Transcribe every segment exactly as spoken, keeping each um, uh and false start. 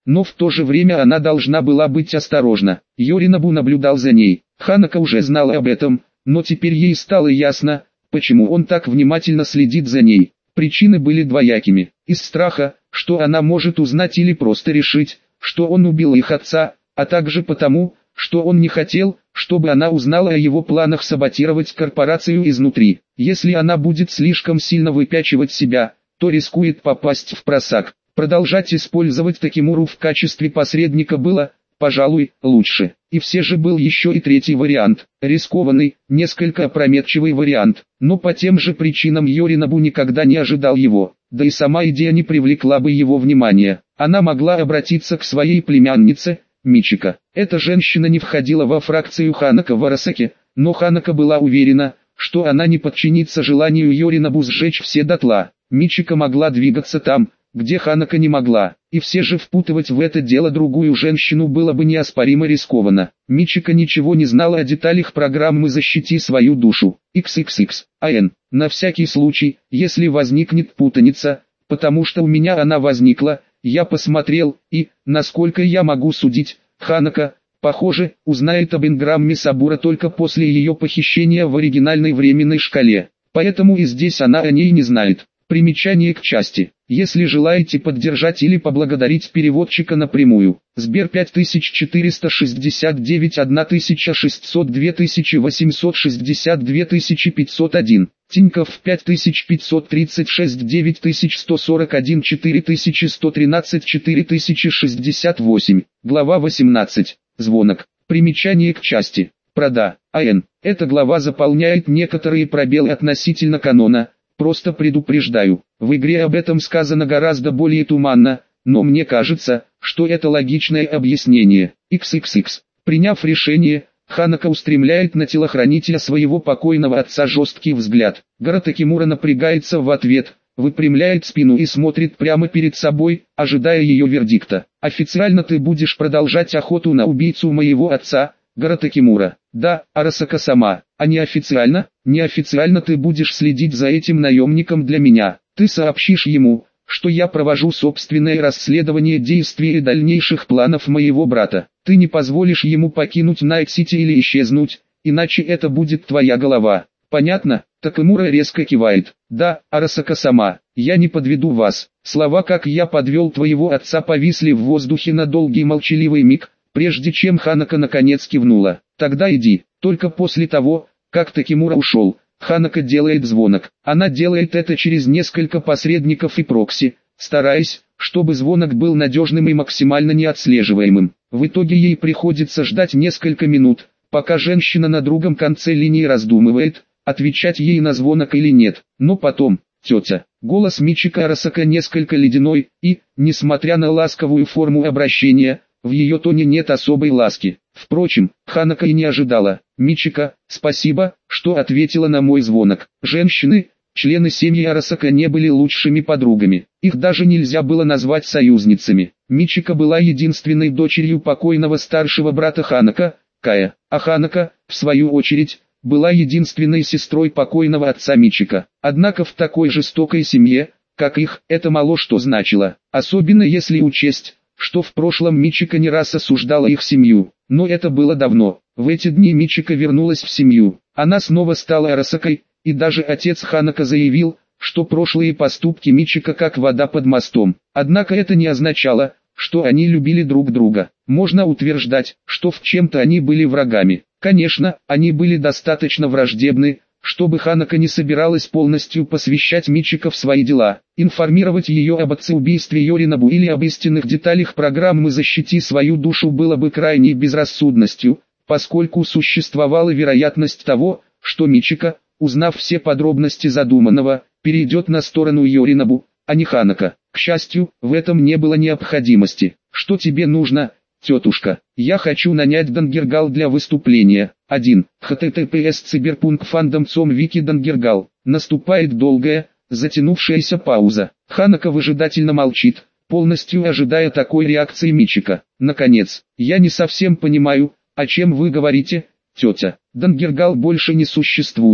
но в то же время она должна была быть осторожна. Йоринобу наблюдал за ней. Ханако уже знала об этом, но теперь ей стало ясно, почему он так внимательно следит за ней. Причины были двоякими. Из страха, что она может узнать или просто решить, что он убил их отца, а также потому, что он не хотел, чтобы она узнала о его планах саботировать корпорацию изнутри. Если она будет слишком сильно выпячивать себя, то рискует попасть в просак. Продолжать использовать Такимуру в качестве посредника было, пожалуй, лучше. И все же был еще и третий вариант, рискованный, несколько опрометчивый вариант, но по тем же причинам Йоринобу никогда не ожидал его, да и сама идея не привлекла бы его внимания. Она могла обратиться к своей племяннице, Мичико. Эта женщина не входила во фракцию Ханако в Арасаке, но Ханако была уверена, что она не подчинится желанию Йоринобу сжечь все дотла. Мичико могла двигаться там, где Ханако не могла, и все же впутывать в это дело другую женщину было бы неоспоримо рискованно. Мичико ничего не знала о деталях программы «Защити свою душу». икс икс икс, ан. На всякий случай, если возникнет путаница, потому что у меня она возникла, я посмотрел, и, насколько я могу судить, Ханако, похоже, узнает об энграмме Сабура только после ее похищения в оригинальной временной шкале. Поэтому и здесь она о ней не знает. Примечание к части. Если желаете поддержать или поблагодарить переводчика напрямую, Сбер пять тысяч четыреста шестьдесят девять тысяча шестьсот два восемьсот шестьдесят два пятьсот один, Тинькофф пять тысяч пятьсот тридцать шесть девять сто сорок один четыре сто тринадцать четыре шестьдесят восемь, глава восемнадцать, звонок. Примечание к части. Прода, АН. Эта глава заполняет некоторые пробелы относительно канона. Просто предупреждаю, в игре об этом сказано гораздо более туманно, но мне кажется, что это логичное объяснение. икс икс икс. Приняв решение, Ханако устремляет на телохранителя своего покойного отца жесткий взгляд. Гора Такимура напрягается в ответ, выпрямляет спину и смотрит прямо перед собой, ожидая ее вердикта. «Официально ты будешь продолжать охоту на убийцу моего отца, Гора Такимура?» «Да, Арасака-сама. А неофициально? Неофициально ты будешь следить за этим наемником для меня. Ты сообщишь ему, что я провожу собственное расследование действий и дальнейших планов моего брата. Ты не позволишь ему покинуть Найт-Сити или исчезнуть, иначе это будет твоя голова. Понятно?» Такимура резко кивает. «Да, Арасака-сама, я не подведу вас». Слова «как я подвел твоего отца» повисли в воздухе на долгий молчаливый миг, прежде чем Ханако наконец кивнула. «Тогда иди». Только после того, как Такимура ушел, Ханако делает звонок. Она делает это через несколько посредников и прокси, стараясь, чтобы звонок был надежным и максимально неотслеживаемым. В итоге ей приходится ждать несколько минут, пока женщина на другом конце линии раздумывает, отвечать ей на звонок или нет. Но потом, тетя, голос Мичико Арасака несколько ледяной, и, несмотря на ласковую форму обращения, в ее тоне нет особой ласки. Впрочем, Ханако и не ожидала. «Мичико, спасибо, что ответила на мой звонок». Женщины, члены семьи Арасака, не были лучшими подругами. Их даже нельзя было назвать союзницами. Мичико была единственной дочерью покойного старшего брата Ханако, Кая, а Ханако, в свою очередь, была единственной сестрой покойного отца Мичико. Однако в такой жестокой семье, как их, это мало что значило. Особенно если учесть, что в прошлом Мичико не раз осуждала их семью. Но это было давно. В эти дни Мичико вернулась в семью. Она снова стала Арасакой, и даже отец Ханако заявил, что прошлые поступки Мичико как вода под мостом. Однако это не означало, что они любили друг друга. Можно утверждать, что в чем-то они были врагами. Конечно, они были достаточно враждебны, чтобы Ханако не собиралась полностью посвящать Мичико в свои дела, информировать ее об отцеубийстве Йоринобу или об истинных деталях программы «Защити свою душу» было бы крайней безрассудностью, поскольку существовала вероятность того, что Мичико, узнав все подробности задуманного, перейдет на сторону Йоринобу, а не Ханако. К счастью, в этом не было необходимости. «Что тебе нужно, тетушка?» «Я хочу нанять Дангергал для выступления». один. эйч ти ти пи эс cyberpunk fandom точка com wiki Дангергал. Наступает долгая, затянувшаяся пауза. Ханако выжидательно молчит, полностью ожидая такой реакции Мичико. Наконец, «Я не совсем понимаю, о чем вы говорите, тетя. Дангергал больше не существует».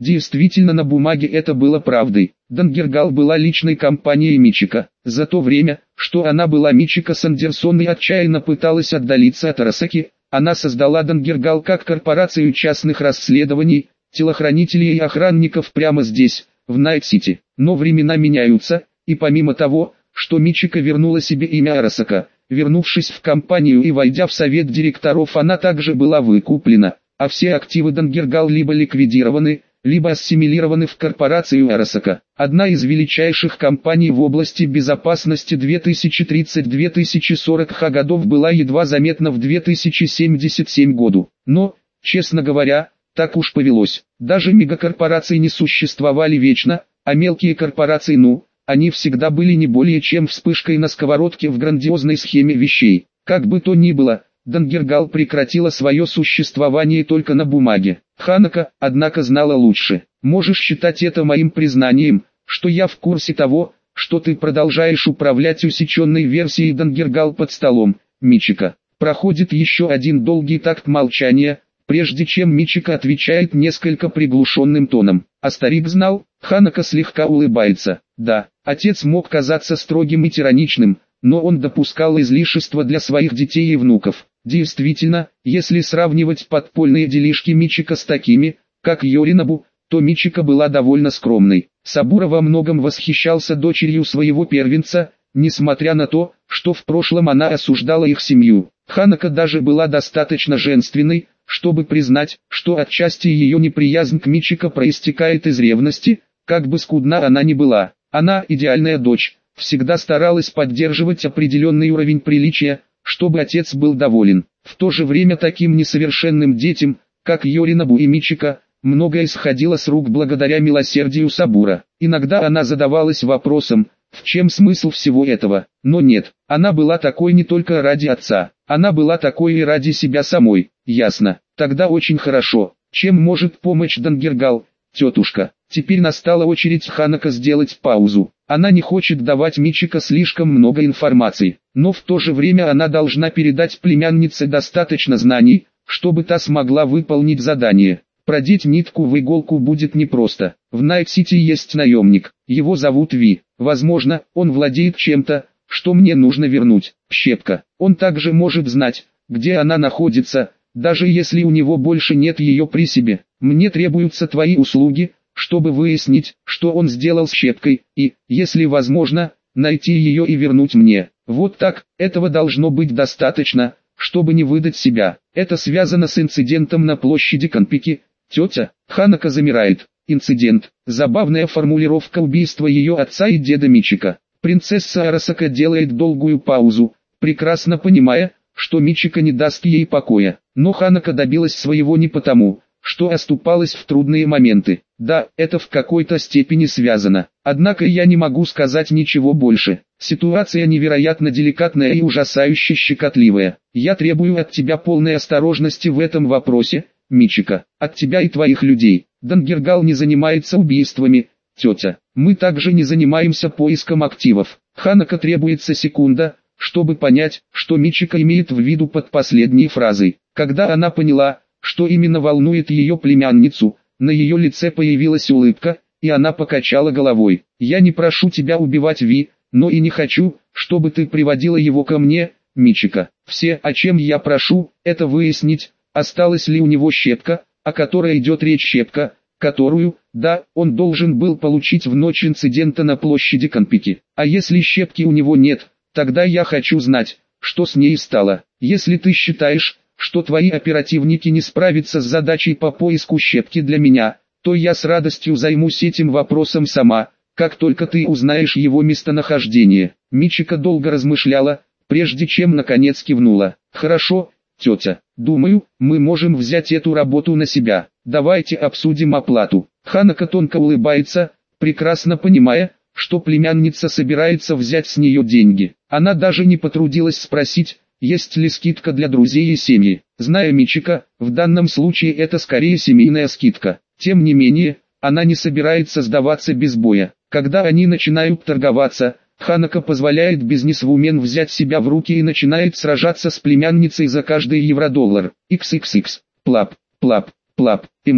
Действительно, на бумаге это было правдой. Дангергал была личной компанией Мичика. За то время, что она была Мичика Сандерсон и отчаянно пыталась отдалиться от Арасаки, она создала Дангергал как корпорацию частных расследований, телохранителей и охранников прямо здесь, в Найт-Сити. Но времена меняются, и помимо того, что Мичика вернула себе имя Арасака, вернувшись в компанию и войдя в совет директоров, она также была выкуплена, а все активы Дангергал либо ликвидированы, либо ассимилированы в корпорацию Арасака. Одна из величайших компаний в области безопасности две тысячи тридцать — две тысячи сорок годов была едва заметна в две тысячи семьдесят седьмом году. Но, честно говоря, так уж повелось. Даже мегакорпорации не существовали вечно, а мелкие корпорации, ну, они всегда были не более чем вспышкой на сковородке в грандиозной схеме вещей. Как бы то ни было, Дангергал прекратила свое существование только на бумаге. Ханако, однако, знала лучше. Можешь считать это моим признанием, что я в курсе того, что ты продолжаешь управлять усеченной версией Дангергал под столом, Мичика. Проходит еще один долгий такт молчания, прежде чем Мичика отвечает несколько приглушенным тоном. А старик знал? Ханако слегка улыбается. Да, отец мог казаться строгим и тираничным, но он допускал излишества для своих детей и внуков. Действительно, если сравнивать подпольные делишки Мичика с такими, как Йоринобу, то Мичика была довольно скромной. Сабура во многом восхищался дочерью своего первенца, несмотря на то, что в прошлом она осуждала их семью. Ханако даже была достаточно женственной, чтобы признать, что отчасти ее неприязнь к Мичика проистекает из ревности, как бы скудна она ни была. Она, идеальная дочь, всегда старалась поддерживать определенный уровень приличия, чтобы отец был доволен. В то же время таким несовершенным детям, как Йоринобу и Мичика, многое сходило с рук благодаря милосердию Сабура. Иногда она задавалась вопросом, в чем смысл всего этого? Но нет, она была такой не только ради отца, она была такой и ради себя самой. Ясно, тогда очень хорошо. Чем может помочь Дангергал, тетушка? Теперь настала очередь Ханако сделать паузу. Она не хочет давать Мичика слишком много информации, но в то же время она должна передать племяннице достаточно знаний, чтобы та смогла выполнить задание. Продеть нитку в иголку будет непросто. В Найт-Сити есть наемник, его зовут Ви. Возможно, он владеет чем-то, что мне нужно вернуть. Щепка. Он также может знать, где она находится, даже если у него больше нет ее при себе. Мне требуются твои услуги, чтобы выяснить, что он сделал с Щепкой, и, если возможно, найти ее и вернуть мне. Вот так, этого должно быть достаточно, чтобы не выдать себя. Это связано с инцидентом на площади Канпики. Тетя, Ханако замирает. Инцидент. Забавная формулировка убийства ее отца и деда Мичика. Принцесса Арасака делает долгую паузу, прекрасно понимая, что Мичика не даст ей покоя. Но Ханако добилась своего не потому, что оступалась в трудные моменты. Да, это в какой-то степени связано. Однако я не могу сказать ничего больше. Ситуация невероятно деликатная и ужасающе щекотливая. Я требую от тебя полной осторожности в этом вопросе, Мичика, от тебя и твоих людей. Дангергал не занимается убийствами, тетя. Мы также не занимаемся поиском активов. Ханако требуется секунда, чтобы понять, что Мичика имеет в виду под последней фразой. Когда она поняла, что именно волнует ее племянницу, на ее лице появилась улыбка, и она покачала головой. «Я не прошу тебя убивать Ви, но и не хочу, чтобы ты приводила его ко мне, Мичика. Все, о чем я прошу, это выяснить, осталась ли у него щепка, о которой идет речь, щепка, которую, да, он должен был получить в ночь инцидента на площади Канпики. А если щепки у него нет, тогда я хочу знать, что с ней стало. Если ты считаешь, что твои оперативники не справятся с задачей по поиску щепки для меня, то я с радостью займусь этим вопросом сама, как только ты узнаешь его местонахождение». Мичика долго размышляла, прежде чем наконец кивнула. «Хорошо, тетя, думаю, мы можем взять эту работу на себя. Давайте обсудим оплату». Ханако тонко улыбается, прекрасно понимая, что племянница собирается взять с нее деньги. Она даже не потрудилась спросить, есть ли скидка для друзей и семьи. Зная Мичика, в данном случае это скорее семейная скидка. Тем не менее, она не собирается сдаваться без боя. Когда они начинают торговаться, Ханако позволяет бизнесвумен взять себя в руки и начинает сражаться с племянницей за каждый евро-доллар. икс икс икс. Плап, плап, плап, мм.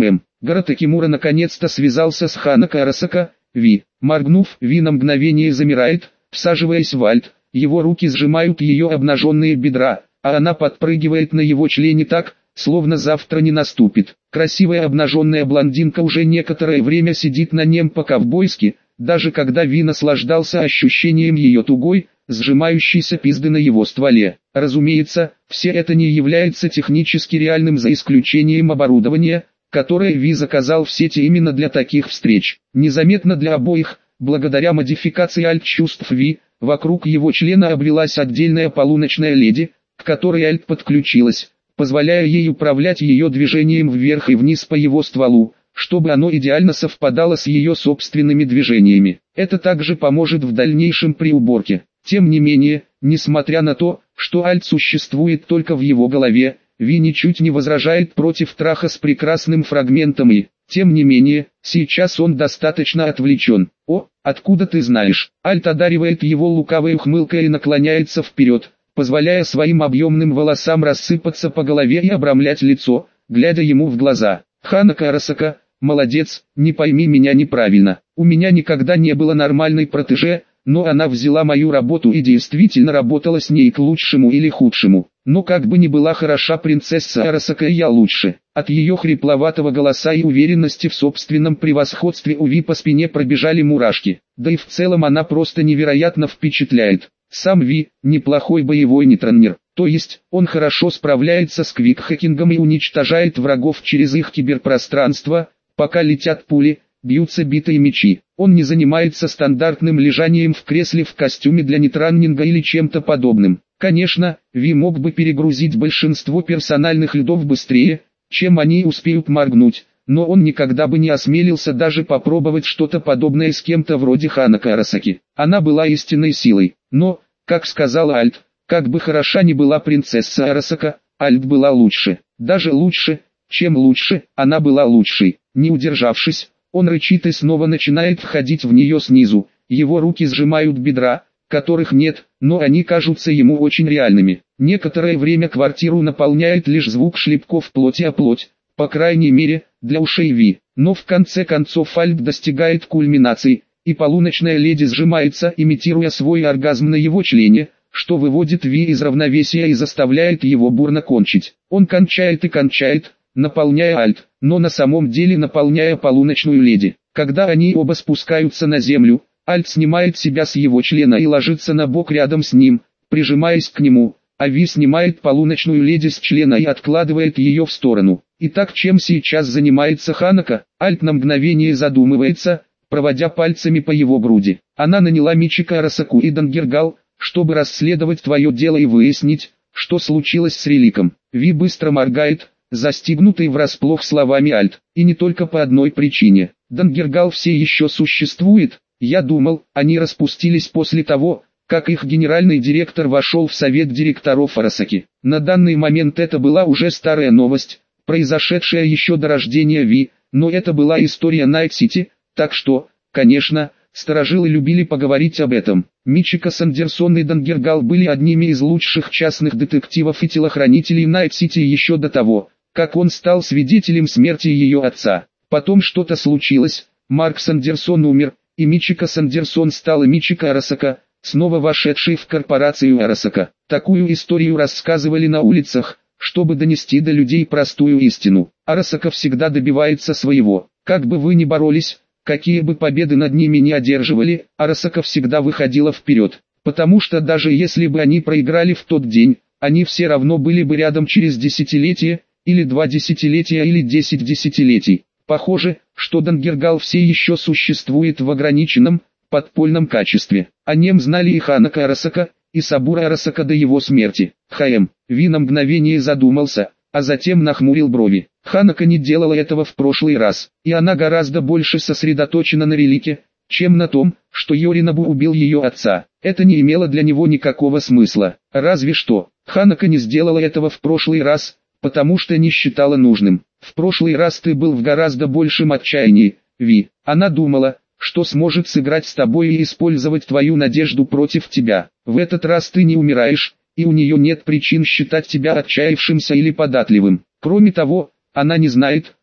Гора Такимура наконец-то связался с Ханако Арасака. Ви, моргнув, Ви на мгновение замирает, всаживаясь в альт, его руки сжимают ее обнаженные бедра, а она подпрыгивает на его члене так, словно завтра не наступит. Красивая обнаженная блондинка уже некоторое время сидит на нем по-ковбойски, даже когда Ви наслаждался ощущением ее тугой, сжимающейся пизды на его стволе. Разумеется, все это не является технически реальным за исключением оборудования, которое Ви заказал в сети именно для таких встреч. Незаметно для обоих, благодаря модификации альт-чувств Ви, вокруг его члена обвелась отдельная полуночная леди, к которой альт подключилась, позволяя ей управлять ее движением вверх и вниз по его стволу, чтобы оно идеально совпадало с ее собственными движениями. Это также поможет в дальнейшем при уборке. Тем не менее, несмотря на то, что альт существует только в его голове, Ви ничуть не возражает против траха с прекрасным фрагментом и, тем не менее, сейчас он достаточно отвлечен. «О, откуда ты знаешь?» Альт одаривает его лукавой ухмылкой и наклоняется вперед, позволяя своим объемным волосам рассыпаться по голове и обрамлять лицо, глядя ему в глаза. «Ханако Арасака, молодец, не пойми меня неправильно. У меня никогда не было нормальной протеже, но она взяла мою работу и действительно работала с ней к лучшему или худшему. Но как бы ни была хороша принцесса Арасака, я лучше». От ее хрипловатого голоса и уверенности в собственном превосходстве у Ви по спине пробежали мурашки. Да и в целом она просто невероятно впечатляет. Сам Ви – неплохой боевой нетронер, то есть, он хорошо справляется с квикхакингом и уничтожает врагов через их киберпространство, пока летят пули, бьются битые мечи. Он не занимается стандартным лежанием в кресле в костюме для нетраннинга или чем-то подобным. Конечно, Ви мог бы перегрузить большинство персональных лидов быстрее, чем они успеют моргнуть, но он никогда бы не осмелился даже попробовать что-то подобное с кем-то вроде Ханако Арасаки. Она была истинной силой, но, как сказала Альт, как бы хороша ни была принцесса Арасака, Альт была лучше, даже лучше, чем лучше, она была лучшей. Не удержавшись, он рычит и снова начинает входить в нее снизу, его руки сжимают бедра, которых нет, но они кажутся ему очень реальными. Некоторое время квартиру наполняет лишь звук шлепков плоти о плоть, по крайней мере, для ушей Ви. Но в конце концов альт достигает кульминации, и полуночная леди сжимается, имитируя свой оргазм на его члене, что выводит Ви из равновесия и заставляет его бурно кончить. Он кончает и кончает, наполняя альт, но на самом деле наполняя полуночную леди. Когда они оба спускаются на землю, альт снимает себя с его члена и ложится на бок рядом с ним, прижимаясь к нему, а Ви снимает полуночную леди с члена и откладывает ее в сторону. Итак, чем сейчас занимается Ханако? Альт на мгновение задумывается, проводя пальцами по его груди. Она наняла Мичика Арасаку и Дангергал, чтобы расследовать твое дело и выяснить, что случилось с реликом. Ви быстро моргает, застигнутый врасплох словами Альт, и не только по одной причине. Дангергал все еще существует. Я думал, они распустились после того, как их генеральный директор вошел в совет директоров Арасаки. На данный момент это была уже старая новость, произошедшая еще до рождения Ви, но это была история Найт-Сити, так что, конечно, старожилы любили поговорить об этом. Мичика Сандерсон и Дангергал были одними из лучших частных детективов и телохранителей Найт-Сити еще до того, как он стал свидетелем смерти ее отца. Потом что-то случилось, Марк Сандерсон умер, и Мичика Сандерсон стала Мичика Арасака, снова вошедшей в корпорацию Арасака. Такую историю рассказывали на улицах, чтобы донести до людей простую истину. Арасака всегда добивается своего. Как бы вы ни боролись, какие бы победы над ними ни одерживали, Арасака всегда выходила вперед. Потому что даже если бы они проиграли в тот день, они все равно были бы рядом через десятилетие, или два десятилетия или десять десятилетий. Похоже, что Дангергал все еще существует в ограниченном, подпольном качестве. О нем знали и Ханако Арасака, и Сабура Арасака до его смерти. ХМ. Ви на мгновение задумался, а затем нахмурил брови. Ханако не делала этого в прошлый раз, и она гораздо больше сосредоточена на релике, чем на том, что Йоринобу убил ее отца. Это не имело для него никакого смысла. Разве что, Ханако не сделала этого в прошлый раз, потому что не считала нужным. В прошлый раз ты был в гораздо большем отчаянии, Ви. Она думала, что сможет сыграть с тобой и использовать твою надежду против тебя. В этот раз ты не умираешь, и у нее нет причин считать тебя отчаявшимся или податливым. Кроме того, она не знает,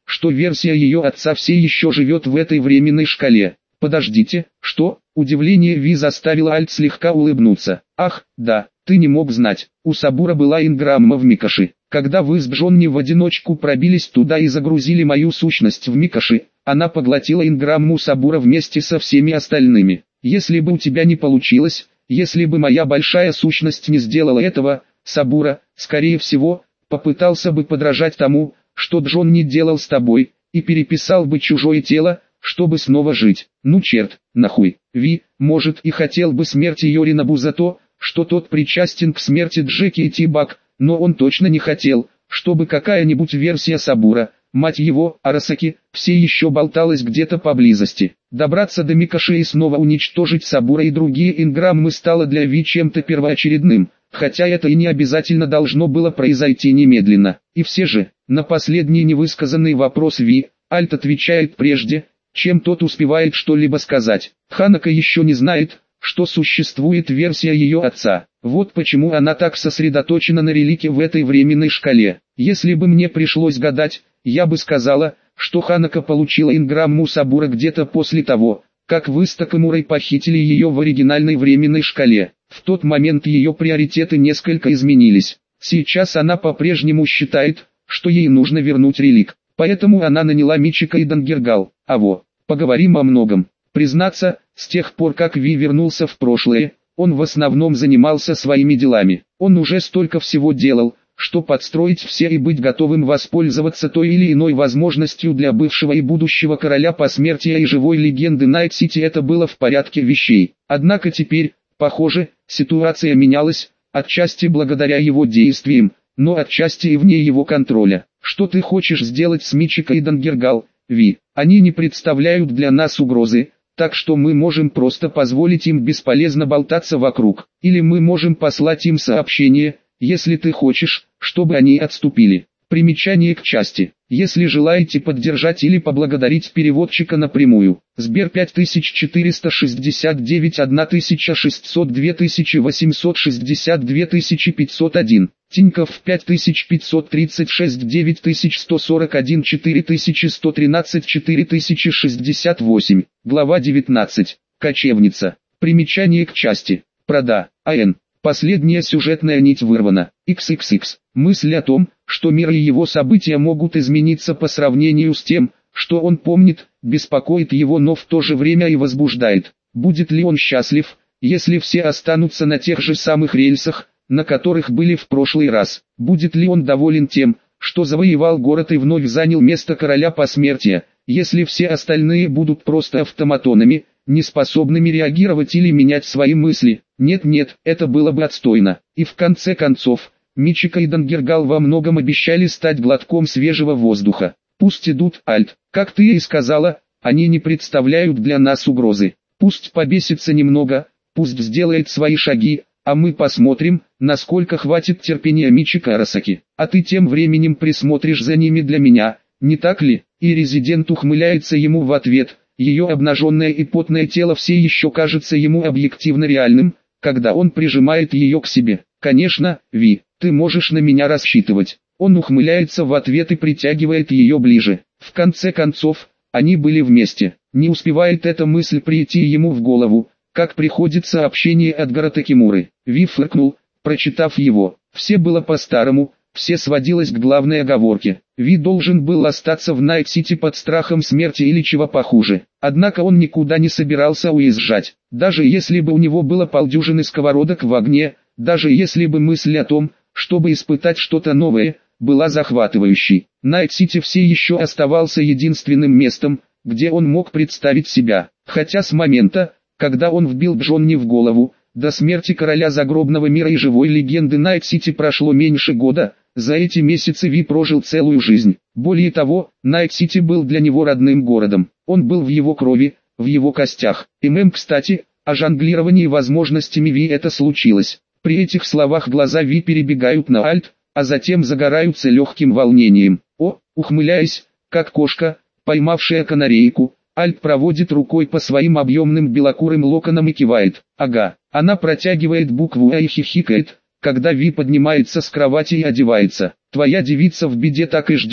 что версия ее отца все еще живет в этой временной шкале. Подождите, что? Удивление Ви заставило Альт слегка улыбнуться. Ах, да, ты не мог знать. У Сабура была инграмма в Микоши. Когда вы с Джонни в одиночку пробились туда и загрузили мою сущность в Микоши, она поглотила инграмму Сабура вместе со всеми остальными. Если бы у тебя не получилось, если бы моя большая сущность не сделала этого, Сабура, скорее всего, попытался бы подражать тому, что Джонни делал с тобой, и переписал бы чужое тело, чтобы снова жить. Ну черт, нахуй. Ви, может, и хотел бы смерти Йоринобу за то, что тот причастен к смерти Джеки и Тибак, но он точно не хотел, чтобы какая-нибудь версия Сабура, мать его, Арасаки, все еще болталась где-то поблизости. Добраться до Микоши и снова уничтожить Сабура и другие инграммы стало для Ви чем-то первоочередным, хотя это и не обязательно должно было произойти немедленно. И все же, на последний невысказанный вопрос Ви, Альт отвечает прежде, чем тот успевает что-либо сказать. Ханако еще не знает, что существует версия ее отца. Вот почему она так сосредоточена на релике в этой временной шкале. Если бы мне пришлось гадать, я бы сказала, что Ханако получила инграмму Сабура где-то после того, как вы с Такамурой похитили ее в оригинальной временной шкале. В тот момент ее приоритеты несколько изменились. Сейчас она по-прежнему считает, что ей нужно вернуть релик. Поэтому она наняла Мичика и Дангергал. А во, поговорим о многом. Признаться, с тех пор как Ви вернулся в прошлое, он в основном занимался своими делами. Он уже столько всего делал, что подстроить все и быть готовым воспользоваться той или иной возможностью для бывшего и будущего короля посмертия и живой легенды Найт-Сити это было в порядке вещей. Однако теперь, похоже, ситуация менялась, отчасти благодаря его действиям, но отчасти и вне его контроля. Что ты хочешь сделать с Мичико и Дангергал, Ви? Они не представляют для нас угрозы, так что мы можем просто позволить им бесполезно болтаться вокруг. Или мы можем послать им сообщение, если ты хочешь, чтобы они отступили. Примечание к части. Если желаете поддержать или поблагодарить переводчика напрямую. Сбер пять тысяч четыреста шестьдесят девять тысяча шестьсот два восемьсот шестьдесят два пятьсот один. Тинькофф пять тысяч пятьсот тридцать шесть девять сто сорок один четыре сто тринадцать четыре шестьдесят восемь. Глава девятнадцать. Кочевница. Примечание к части. Прода. АН. Последняя сюжетная нить вырвана. икс икс икс. Мысль о том, что мир и его события могут измениться по сравнению с тем, что он помнит, беспокоит его, но в то же время и возбуждает. Будет ли он счастлив, если все останутся на тех же самых рельсах, на которых были в прошлый раз? Будет ли он доволен тем, что завоевал город и вновь занял место короля посмертия, если все остальные будут просто автоматонами, неспособными реагировать или менять свои мысли? Нет-нет, это было бы отстойно. И в конце концов, Мичико и Дангергал во многом обещали стать глотком свежего воздуха. Пусть идут, Альт, как ты и сказала, они не представляют для нас угрозы. Пусть побесится немного, пусть сделает свои шаги, а мы посмотрим, насколько хватит терпения Мичико Арасаки. А ты тем временем присмотришь за ними для меня, не так ли? И резидент ухмыляется ему в ответ. Ее обнаженное и потное тело все еще кажется ему объективно реальным, когда он прижимает ее к себе. Конечно, Ви, ты можешь на меня рассчитывать. Он ухмыляется в ответ и притягивает ее ближе. В конце концов, они были вместе. Не успевает эта мысль прийти ему в голову, как приходит сообщение от Гора Такимуры. Ви фыркнул, прочитав его. Все было по-старому, все сводилось к главной оговорке. Ви должен был остаться в Найт-Сити под страхом смерти или чего похуже. Однако он никуда не собирался уезжать. Даже если бы у него было полдюжины сковородок в огне, даже если бы мысль о том, чтобы испытать что-то новое, была захватывающей. Найт-Сити все еще оставался единственным местом, где он мог представить себя. Хотя с момента, когда он вбил Джонни в голову, до смерти короля загробного мира и живой легенды Найт-Сити прошло меньше года, за эти месяцы Ви прожил целую жизнь. Более того, Найт-Сити был для него родным городом. Он был в его крови, в его костях. И мэм, кстати, о жонглировании возможностями Ви это случилось. При этих словах глаза Ви перебегают на Альт, а затем загораются легким волнением. О, ухмыляясь, как кошка, поймавшая канарейку, Альт проводит рукой по своим объемным белокурым локонам и кивает. Ага, она протягивает букву А и хихикает, когда Ви поднимается с кровати и одевается. Твоя девица в беде так и ждет,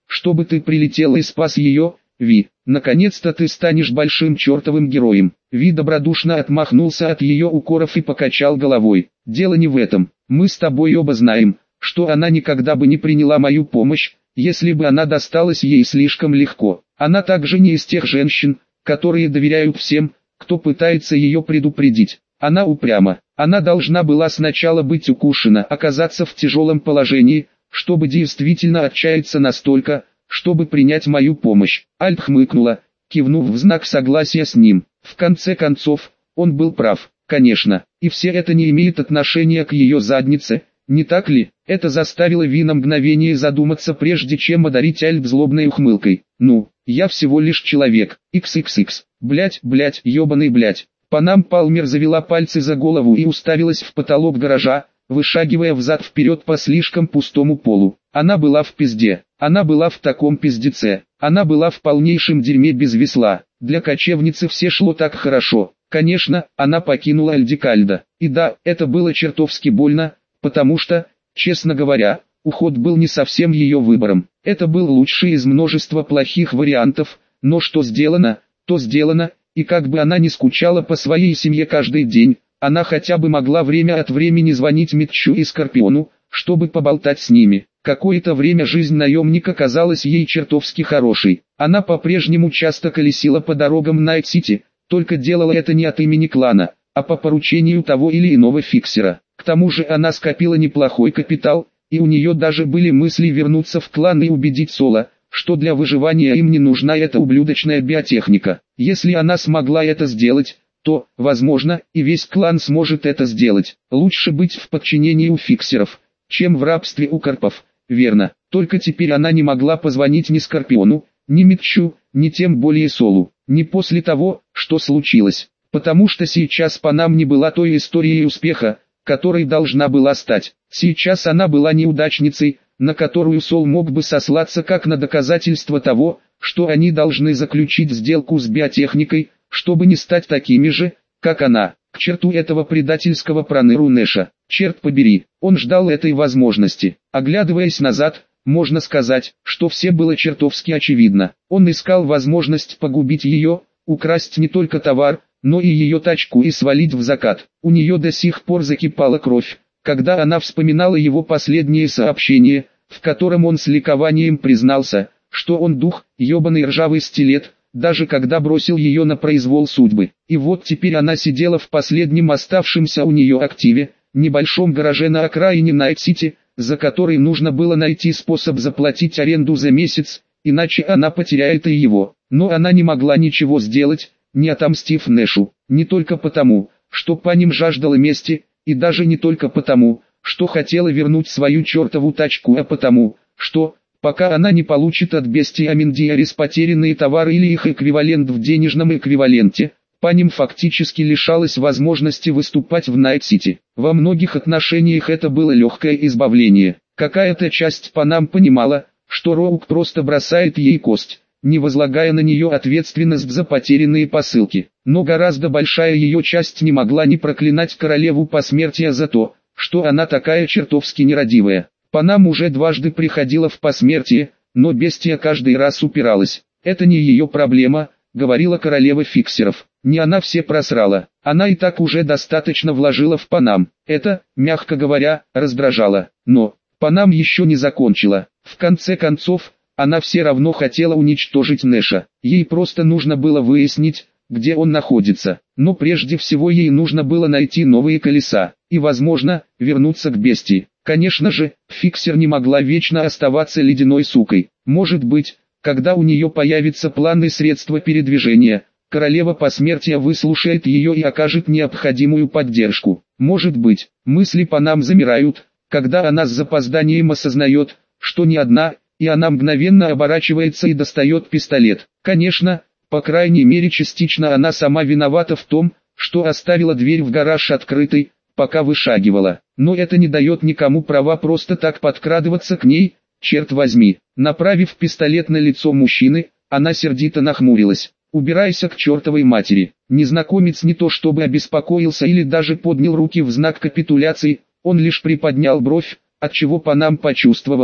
чтобы ты прилетела и спас ее, Ви. Наконец-то ты станешь большим чертовым героем. Ви добродушно отмахнулся от ее укоров и покачал головой. Дело не в этом. Мы с тобой оба знаем, что она никогда бы не приняла мою помощь, если бы она досталась ей слишком легко. Она также не из тех женщин, которые доверяют всем, кто пытается ее предупредить. Она упряма. Она должна была сначала быть укушена, оказаться в тяжелом положении, чтобы действительно отчаяться настолько, чтобы принять мою помощь. Альт хмыкнула, кивнув в знак согласия с ним. В конце концов, он был прав, конечно, и все это не имеет отношения к ее заднице, не так ли? Это заставило Ви на мгновение задуматься, прежде чем одарить Альт злобной ухмылкой. Ну, я всего лишь человек, икс икс икс, блять, блять, ебаный блять. Панам Палмер завела пальцы за голову и уставилась в потолок гаража, вышагивая взад-вперед по слишком пустому полу. Она была в пизде, она была в таком пиздеце, она была в полнейшем дерьме без весла. Для кочевницы все шло так хорошо. Конечно, она покинула Альдикальдо. И да, это было чертовски больно, потому что, честно говоря, уход был не совсем ее выбором. Это был лучший из множества плохих вариантов, но что сделано, то сделано, и как бы она ни скучала по своей семье каждый день, она хотя бы могла время от времени звонить Митчу и Скорпиону, чтобы поболтать с ними. Какое-то время жизнь наемника казалась ей чертовски хорошей. Она по-прежнему часто колесила по дорогам Найт-Сити, только делала это не от имени клана, а по поручению того или иного фиксера. К тому же она скопила неплохой капитал, и у нее даже были мысли вернуться в клан и убедить Соло, что для выживания им не нужна эта ублюдочная биотехника. Если она смогла это сделать, то, возможно, и весь клан сможет это сделать. Лучше быть в подчинении у фиксеров, чем в рабстве у карпов, верно. Только теперь она не могла позвонить ни Скорпиону, ни Митчу, ни тем более Солу, ни после того, что случилось. Потому что сейчас Панам не была той историей успеха, которой должна была стать. Сейчас она была неудачницей, на которую Сол мог бы сослаться как на доказательство того, что они должны заключить сделку с биотехникой, чтобы не стать такими же, как она. К черту этого предательского проныру Нэша. Черт побери, он ждал этой возможности. Оглядываясь назад, можно сказать, что все было чертовски очевидно. Он искал возможность погубить ее, украсть не только товар, но и ее тачку и свалить в закат. У нее до сих пор закипала кровь, когда она вспоминала его последнее сообщение, в котором он с ликованием признался, что он дух, ебаный ржавый стилет, даже когда бросил ее на произвол судьбы. И вот теперь она сидела в последнем оставшемся у нее активе, небольшом гараже на окраине Найт-Сити, за который нужно было найти способ заплатить аренду за месяц, иначе она потеряет и его. Но она не могла ничего сделать, не отомстив Нэшу, не только потому, что по ним жаждала мести, и даже не только потому, что хотела вернуть свою чертову тачку, а потому, что, пока она не получит от бестии Аминдиарис потерянные товары или их эквивалент в денежном эквиваленте, Паним фактически лишалась возможности выступать в Найт-Сити. Во многих отношениях это было легкое избавление. Какая-то часть Панам понимала, что Роук просто бросает ей кость, не возлагая на нее ответственность за потерянные посылки. Но гораздо большая ее часть не могла не проклинать королеву посмертия за то, что она такая чертовски нерадивая. Панам уже дважды приходила в посмертие, но бестия каждый раз упиралась. «Это не ее проблема», — говорила королева фиксеров. Не она все просрала, она и так уже достаточно вложила в Панам. Это, мягко говоря, раздражало. Но, Панам еще не закончила. В конце концов, она все равно хотела уничтожить Нэша. Ей просто нужно было выяснить, где он находится. Но прежде всего ей нужно было найти новые колеса. И, возможно, вернуться к бестии. Конечно же, фиксер не могла вечно оставаться ледяной сукой. Может быть, когда у нее появится план и средства передвижения, королева посмертия выслушает ее и окажет необходимую поддержку. Может быть, мысли Панам замирают, когда она с запозданием осознает, что не одна, и она мгновенно оборачивается и достает пистолет. Конечно, по крайней мере частично она сама виновата в том, что оставила дверь в гараж открытой, пока вышагивала. Но это не дает никому права просто так подкрадываться к ней, черт возьми. Направив пистолет на лицо мужчины, она сердито нахмурилась. «Убирайся к чертовой матери». Незнакомец не то чтобы обеспокоился или даже поднял руки в знак капитуляции, он лишь приподнял бровь, отчего Панам почувствовала,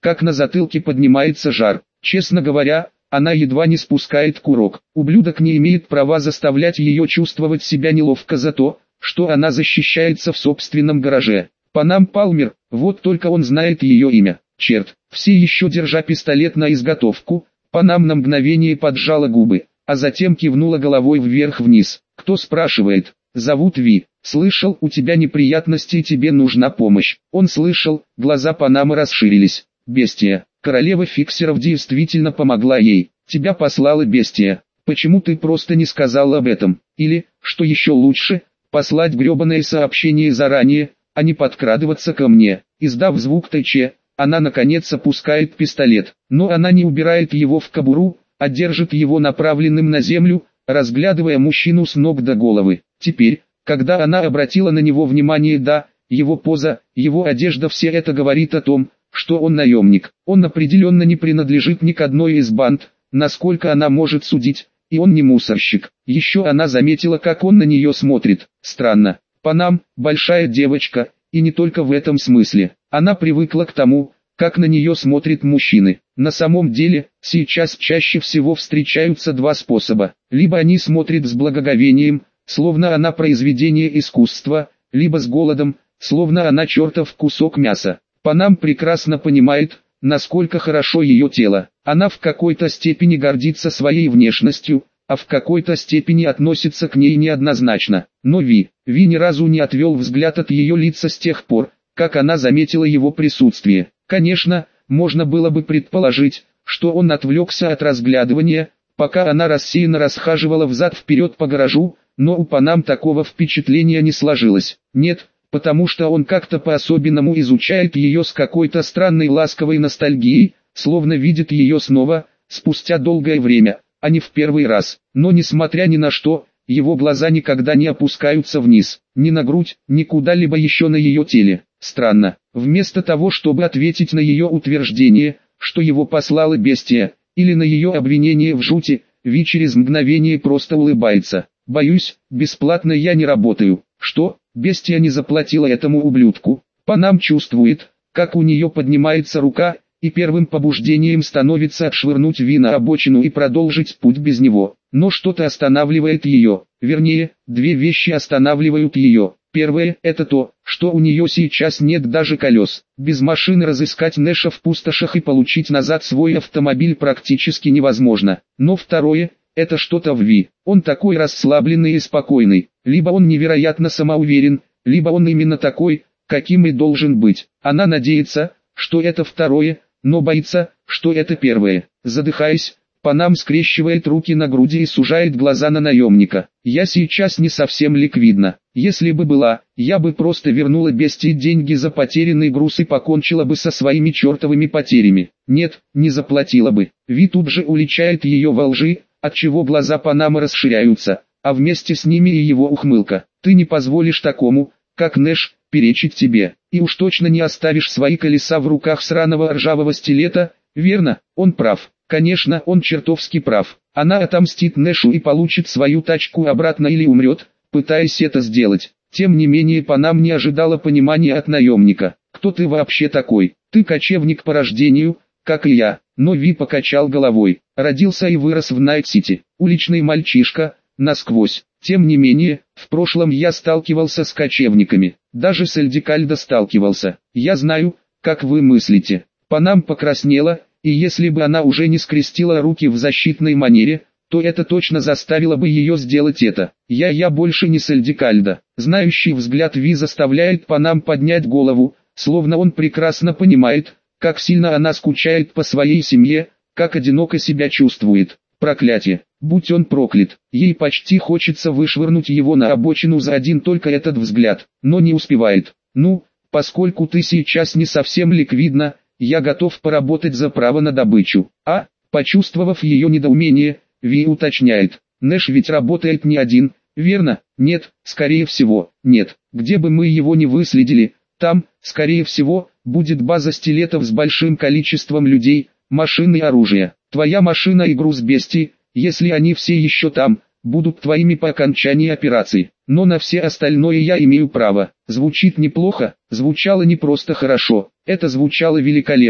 как на затылке поднимается жар. Честно говоря, она едва не спускает курок. Ублюдок не имеет права заставлять ее чувствовать себя неловко за то, что она защищается в собственном гараже. Панам Палмер, вот только он знает ее имя. Черт, все еще держа пистолет на изготовку, Панам на мгновение поджала губы, а затем кивнула головой вверх-вниз. Кто спрашивает? Зовут Ви. Слышал, у тебя неприятности и тебе нужна помощь. Он слышал, глаза Панамы расширились. Бестия, королева фиксеров действительно помогла ей. Тебя послала бестия. Почему ты просто не сказал об этом? Или, что еще лучше, послать гребаное сообщение заранее, а не подкрадываться ко мне. Издав звук ТЧ, она наконец опускает пистолет, но она не убирает его в кобуру, а держит его направленным на землю, разглядывая мужчину с ног до головы. Теперь, когда она обратила на него внимание, да, его поза, его одежда, все это говорит о том, что он наемник. Он определенно не принадлежит ни к одной из банд, насколько она может судить, и он не мусорщик. Еще она заметила, как он на нее смотрит. Странно. Панам, большая девочка, и не только в этом смысле. Она привыкла к тому, как на нее смотрят мужчины. На самом деле, сейчас чаще всего встречаются два способа. Либо они смотрят с благоговением, словно она произведение искусства, либо с голодом, словно она чертов кусок мяса. Панам прекрасно понимает, насколько хорошо ее тело. Она в какой-то степени гордится своей внешностью, а в какой-то степени относится к ней неоднозначно. Но Ви, Ви ни разу не отвел взгляд от ее лица с тех пор, как она заметила его присутствие. Конечно, можно было бы предположить, что он отвлекся от разглядывания, пока она рассеянно расхаживала взад-вперед по гаражу, но у Панам такого впечатления не сложилось. Нет, потому что он как-то по-особенному изучает ее с какой-то странной ласковой ностальгией, словно видит ее снова, спустя долгое время, а не в первый раз. Но несмотря ни на что, его глаза никогда не опускаются вниз, ни на грудь, ни куда-либо еще на ее теле. Странно, вместо того, чтобы ответить на ее утверждение, что его послала бестия, или на ее обвинение в жути, Ви через мгновение просто улыбается. «Боюсь, бесплатно я не работаю». Что? Бестия не заплатила этому ублюдку? Панам чувствует, как у нее поднимается рука, и первым побуждением становится отшвырнуть Ви на обочину и продолжить путь без него. Но что-то останавливает ее, вернее, две вещи останавливают ее. Первое – это то, что у нее сейчас нет даже колес. Без машины разыскать Нэша в пустошах и получить назад свой автомобиль практически невозможно. Но второе – это что-то в Ви. Он такой расслабленный и спокойный. Либо он невероятно самоуверен, либо он именно такой, каким и должен быть. Она надеется, что это второе, но боится, что это первое. Задыхаясь, Панам скрещивает руки на груди и сужает глаза на наемника. «Я сейчас не совсем ликвидна. Если бы была, я бы просто вернула бестии деньги за потерянный груз и покончила бы со своими чертовыми потерями. Нет, не заплатила бы». Ви тут же уличает ее во лжи, отчего глаза Панамы расширяются, а вместе с ними и его ухмылка. «Ты не позволишь такому, как Нэш, перечить тебе, и уж точно не оставишь свои колеса в руках сраного ржавого стилета, верно?» Он прав. Конечно, он чертовски прав. Она отомстит Нэшу и получит свою тачку обратно или умрет, пытаясь это сделать. Тем не менее, Панам не ожидала понимания от наемника. «Кто ты вообще такой? Ты кочевник по рождению, как и я». Но Ви покачал головой. «Родился и вырос в Найт-Сити. Уличный мальчишка, насквозь. Тем не менее, в прошлом я сталкивался с кочевниками. Даже с Эльдикальдо сталкивался. Я знаю, как вы мыслите». Панам покраснела, и если бы она уже не скрестила руки в защитной манере, то это точно заставило бы ее сделать это. «Я я больше не с Эльдикальдо». Знающий взгляд Ви заставляет Панам поднять голову, словно он прекрасно понимает, как сильно она скучает по своей семье, как одиноко себя чувствует. Проклятие, будь он проклят. Ей почти хочется вышвырнуть его на обочину за один только этот взгляд, но не успевает. «Ну, поскольку ты сейчас не совсем ликвидна, я готов поработать за право на добычу». А, почувствовав ее недоумение, Ви уточняет. «Нэш ведь работает не один, верно?» «Нет, скорее всего, нет. Где бы мы его не выследили, там, скорее всего, будет база стилетов с большим количеством людей, машин и оружия. Твоя машина и груз бестии, если они все еще там, будут твоими по окончании операции. Но на все остальное я имею право». Звучит неплохо, звучало не просто хорошо, это звучало великолепно.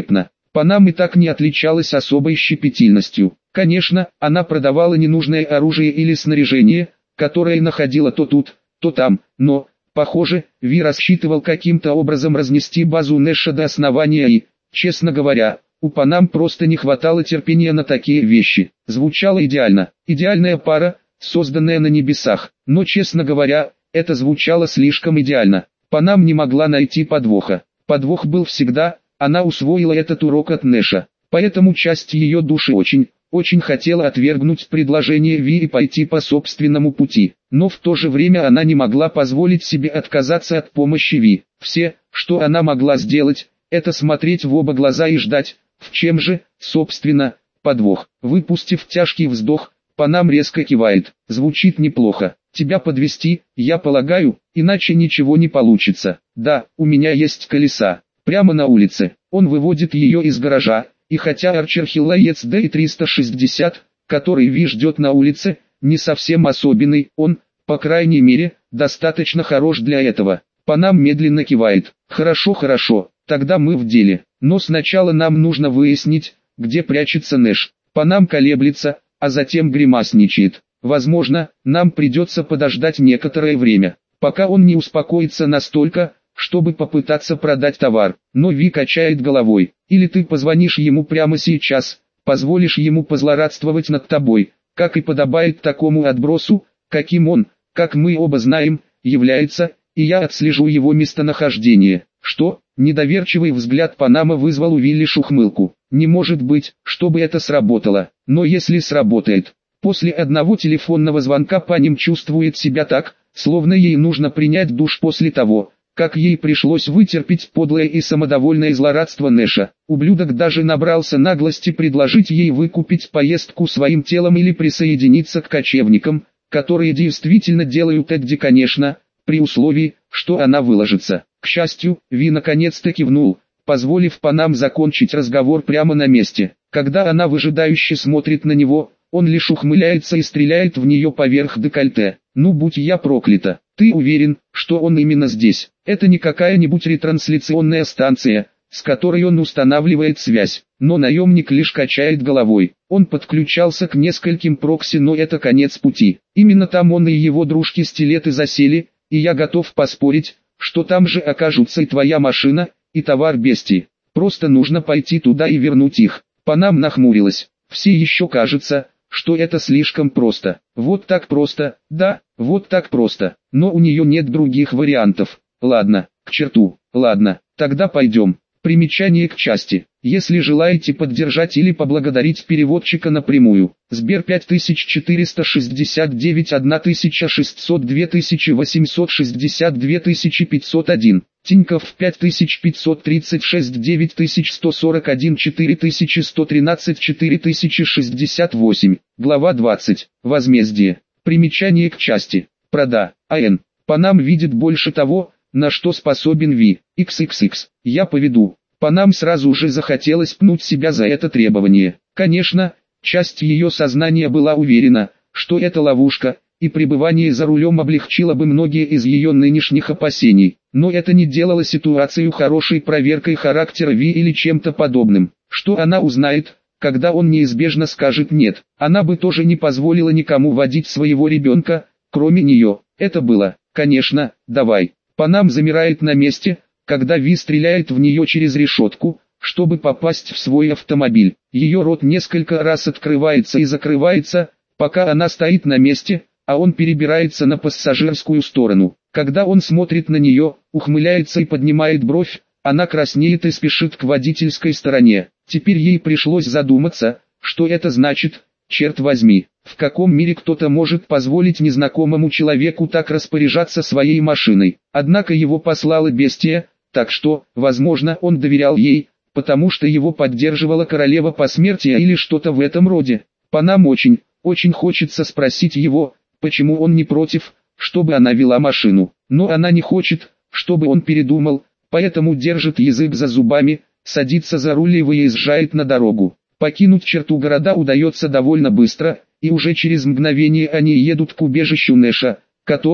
Панам и так не отличалась особой щепетильностью. Конечно, она продавала ненужное оружие или снаряжение, которое находила то тут, то там, но, похоже, Ви рассчитывал каким-то образом разнести базу Нэша до основания и, честно говоря, у Панам просто не хватало терпения на такие вещи. Звучало идеально, идеальная пара, созданная на небесах, но, честно говоря, это звучало слишком идеально. Панам не могла найти подвоха. Подвох был всегда, она усвоила этот урок от Нэша, поэтому часть ее души очень, очень хотела отвергнуть предложение Ви и пойти по собственному пути, но в то же время она не могла позволить себе отказаться от помощи Ви. Все, что она могла сделать, это смотреть в оба глаза и ждать, в чем же, собственно, подвох. Выпустив тяжкий вздох, Панам резко кивает. Звучит неплохо. Тебя подвести, я полагаю, иначе ничего не получится. Да, у меня есть колеса. Прямо на улице. Он выводит ее из гаража, и хотя Арчер Хиллаец Д триста шестьдесят, который Ви ждет на улице, не совсем особенный, он, по крайней мере, достаточно хорош для этого. Панам медленно кивает. Хорошо, хорошо, тогда мы в деле. Но сначала нам нужно выяснить, где прячется Нэш. Панам колеблется, а затем гримасничает. Возможно, нам придется подождать некоторое время, пока он не успокоится настолько, чтобы попытаться продать товар. Но Ви качает головой. Или ты позвонишь ему прямо сейчас, позволишь ему позлорадствовать над тобой, как и подобает такому отбросу, каким он, как мы оба знаем, является, и я отслежу его местонахождение. Что? Недоверчивый взгляд Панама вызвал у Вилли ухмылку. Не может быть, чтобы это сработало. Но если сработает, после одного телефонного звонка Паним чувствует себя так, словно ей нужно принять душ после того, как ей пришлось вытерпеть подлое и самодовольное злорадство Нэша. Ублюдок даже набрался наглости предложить ей выкупить поездку своим телом или присоединиться к кочевникам, которые действительно делают Эдди, конечно, при условии, что она выложится. К счастью, Ви наконец-то кивнул, позволив Панам закончить разговор прямо на месте. Когда она выжидающе смотрит на него, он лишь ухмыляется и стреляет в нее поверх декольте. Ну будь я проклята, ты уверен, что он именно здесь? Это не какая-нибудь ретрансляционная станция, с которой он устанавливает связь. Но наемник лишь качает головой. Он подключался к нескольким прокси, но это конец пути. Именно там он и его дружки-стилеты засели, и я готов поспорить, что там же окажутся и твоя машина, и товар бестии. Просто нужно пойти туда и вернуть их. Панам нахмурилась. Все еще кажется, что это слишком просто. Вот так просто, да, вот так просто. Но у нее нет других вариантов. Ладно, к черту, ладно, тогда пойдем. Примечание к части. Если желаете поддержать или поблагодарить переводчика напрямую, Сбер пять тысяч четыреста шестьдесят девять тысяча шестьсот два тысячи восемьсот шестьдесят два тысячи пятьсот один, Тинькофф пять тысяч пятьсот тридцать шесть девять тысяч сто сорок один четыре тысячи сто тринадцать четыре тысячи шестьдесят восемь, глава двадцать, возмездие. Примечание к части. Прода, АН. Панам видит больше того, на что способен Ви. икс икс икс. Я поведу. Панам сразу же захотелось пнуть себя за это требование. Конечно, часть ее сознания была уверена, что это ловушка, и пребывание за рулем облегчило бы многие из ее нынешних опасений. Но это не делало ситуацию хорошей проверкой характера Ви или чем-то подобным. Что она узнает, когда он неизбежно скажет «нет»? Она бы тоже не позволила никому водить своего ребенка, кроме нее. Это было, конечно, давай. Панам замирает на месте, когда Ви стреляет в нее через решетку, чтобы попасть в свой автомобиль. Ее рот несколько раз открывается и закрывается, пока она стоит на месте, а он перебирается на пассажирскую сторону. Когда он смотрит на нее, ухмыляется и поднимает бровь, она краснеет и спешит к водительской стороне. Теперь ей пришлось задуматься, что это значит. Черт возьми, в каком мире кто-то может позволить незнакомому человеку так распоряжаться своей машиной? Однако его послала бестия, так что, возможно, он доверял ей, потому что его поддерживала королева посмертия или что-то в этом роде. Панам очень, очень хочется спросить его, почему он не против, чтобы она вела машину. Но она не хочет, чтобы он передумал, поэтому держит язык за зубами, садится за руль и выезжает на дорогу. Покинуть черту города удается довольно быстро, и уже через мгновение они едут к убежищу Нэша, которое,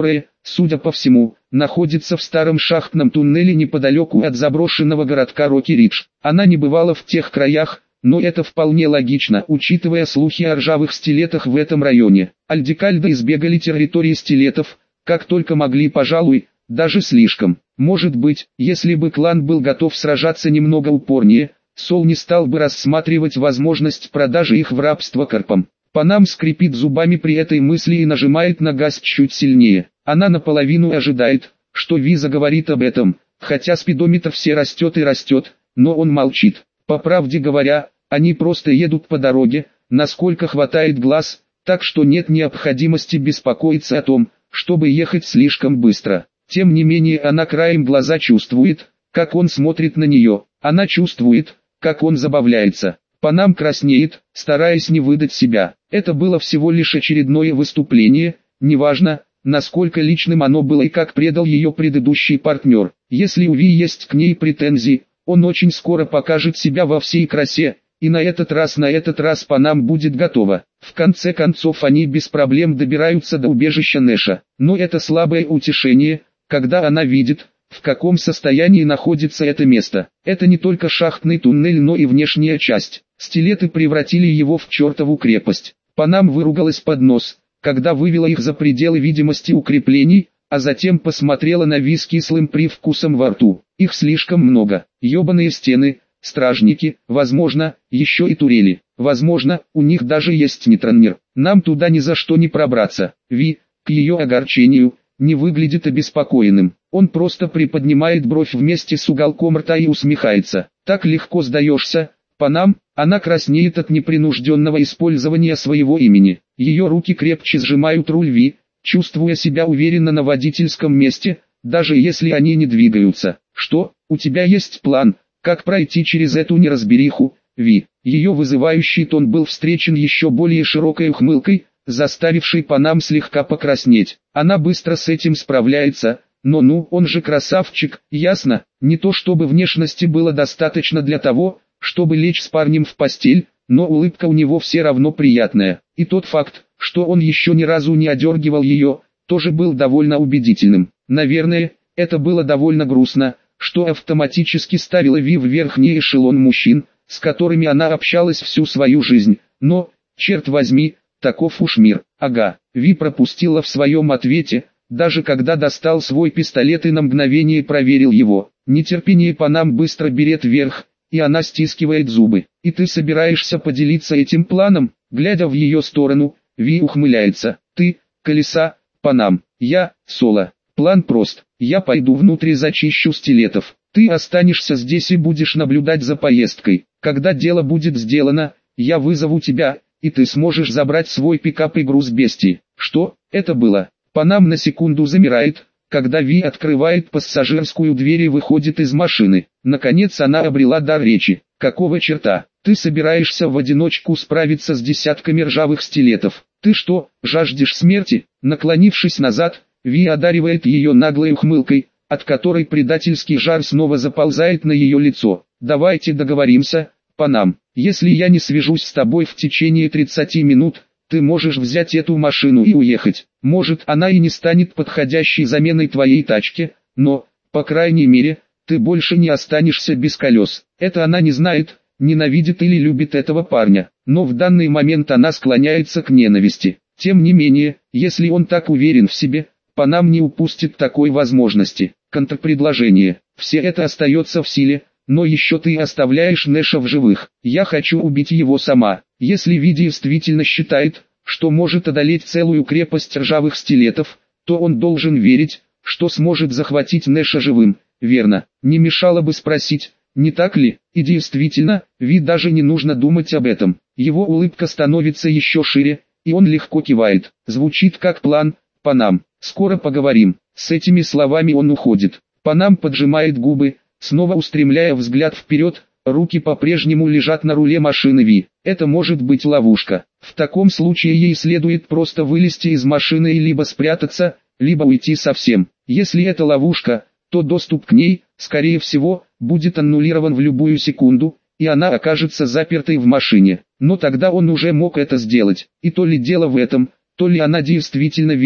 судя по всему, находится в старом шахтном туннеле неподалеку от заброшенного городка Рокки-Ридж. Она не бывала в тех краях, но это вполне логично, учитывая слухи о ржавых стилетах в этом районе. Альдекальды избегали территории стилетов, как только могли, пожалуй, даже слишком. Может быть, если бы клан был готов сражаться немного упорнее, Сол не стал бы рассматривать возможность продажи их в рабство карпам. Панам скрипит зубами при этой мысли и нажимает на газ чуть сильнее. Она наполовину ожидает, что Ви заговорит об этом, хотя спидометр все растет и растет, но он молчит. По правде говоря, они просто едут по дороге, насколько хватает глаз, так что нет необходимости беспокоиться о том, чтобы ехать слишком быстро. Тем не менее она краем глаза чувствует, как он смотрит на нее. Она чувствует, как он забавляется. Панам краснеет, стараясь не выдать себя. Это было всего лишь очередное выступление, неважно, насколько личным оно было и как предал ее предыдущий партнер. Если у Ви есть к ней претензии, он очень скоро покажет себя во всей красе, и на этот раз на этот раз Панам будет готова. В конце концов они без проблем добираются до убежища Нэша. Но это слабое утешение, когда она видит, в каком состоянии находится это место. Это не только шахтный туннель, но и внешняя часть. Стилеты превратили его в чертову крепость. Панам выругалась под нос, когда вывела их за пределы видимости укреплений, а затем посмотрела на Ви с кислым привкусом во рту. Их слишком много. Ёбаные стены, стражники, возможно, еще и турели. Возможно, у них даже есть нейтронер. Нам туда ни за что не пробраться. Ви, к ее огорчению, не выглядит обеспокоенным. Он просто приподнимает бровь вместе с уголком рта и усмехается. Так легко сдаешься, Панам. Она краснеет от непринужденного использования своего имени. Ее руки крепче сжимают руль Ви, чувствуя себя уверенно на водительском месте, даже если они не двигаются. Что, у тебя есть план, как пройти через эту неразбериху, Ви? Ее вызывающий тон был встречен еще более широкой ухмылкой, заставившей Панам слегка покраснеть. Она быстро с этим справляется, но ну, он же красавчик, ясно? Не то чтобы внешности было достаточно для того, чтобы лечь с парнем в постель, но улыбка у него все равно приятная. И тот факт, что он еще ни разу не одергивал ее, тоже был довольно убедительным. Наверное, это было довольно грустно, что автоматически ставило Ви в верхний эшелон мужчин, с которыми она общалась всю свою жизнь. Но, черт возьми, таков уж мир. Ага, Ви пропустила в своем ответе, даже когда достал свой пистолет и на мгновение проверил его. Нетерпение Панам быстро берет верх, и она стискивает зубы. «И ты собираешься поделиться этим планом?» Глядя в ее сторону, Ви ухмыляется. «Ты, колеса, Панам, я, Соло. План прост. Я пойду внутрь и зачищу стилетов. Ты останешься здесь и будешь наблюдать за поездкой. Когда дело будет сделано, я вызову тебя, и ты сможешь забрать свой пикап и груз бестии». Что это было? Панам на секунду замирает, когда Ви открывает пассажирскую дверь и выходит из машины. Наконец она обрела дар речи. «Какого черта? Ты собираешься в одиночку справиться с десятками ржавых стилетов? Ты что, жаждешь смерти?» Наклонившись назад, Ви одаривает ее наглой ухмылкой, от которой предательский жар снова заползает на ее лицо. «Давайте договоримся, Панам. Если я не свяжусь с тобой в течение тридцати минут, ты можешь взять эту машину и уехать. Может, она и не станет подходящей заменой твоей тачке, но, по крайней мере, ты больше не останешься без колес». Это она не знает, ненавидит или любит этого парня, но в данный момент она склоняется к ненависти. Тем не менее, если он так уверен в себе, Панам не упустит такой возможности. Контрпредложение. Все это остается в силе, но еще ты оставляешь Нэша в живых. Я хочу убить его сама. Если Ви действительно считает, что может одолеть целую крепость ржавых стилетов, то он должен верить, что сможет захватить Нэша живым. Верно, не мешало бы спросить, не так ли? И действительно, Ви даже не нужно думать об этом. Его улыбка становится еще шире, и он легко кивает. Звучит как план, Панам. Скоро поговорим. С этими словами он уходит. Панам поджимает губы, снова устремляя взгляд вперед. Руки по-прежнему лежат на руле машины Ви. Это может быть ловушка. В таком случае ей следует просто вылезти из машины и либо спрятаться, либо уйти совсем. Если это ловушка, то доступ к ней, скорее всего, будет аннулирован в любую секунду, и она окажется запертой в машине. Но тогда он уже мог это сделать. И то ли дело в этом, то ли она действительно верит,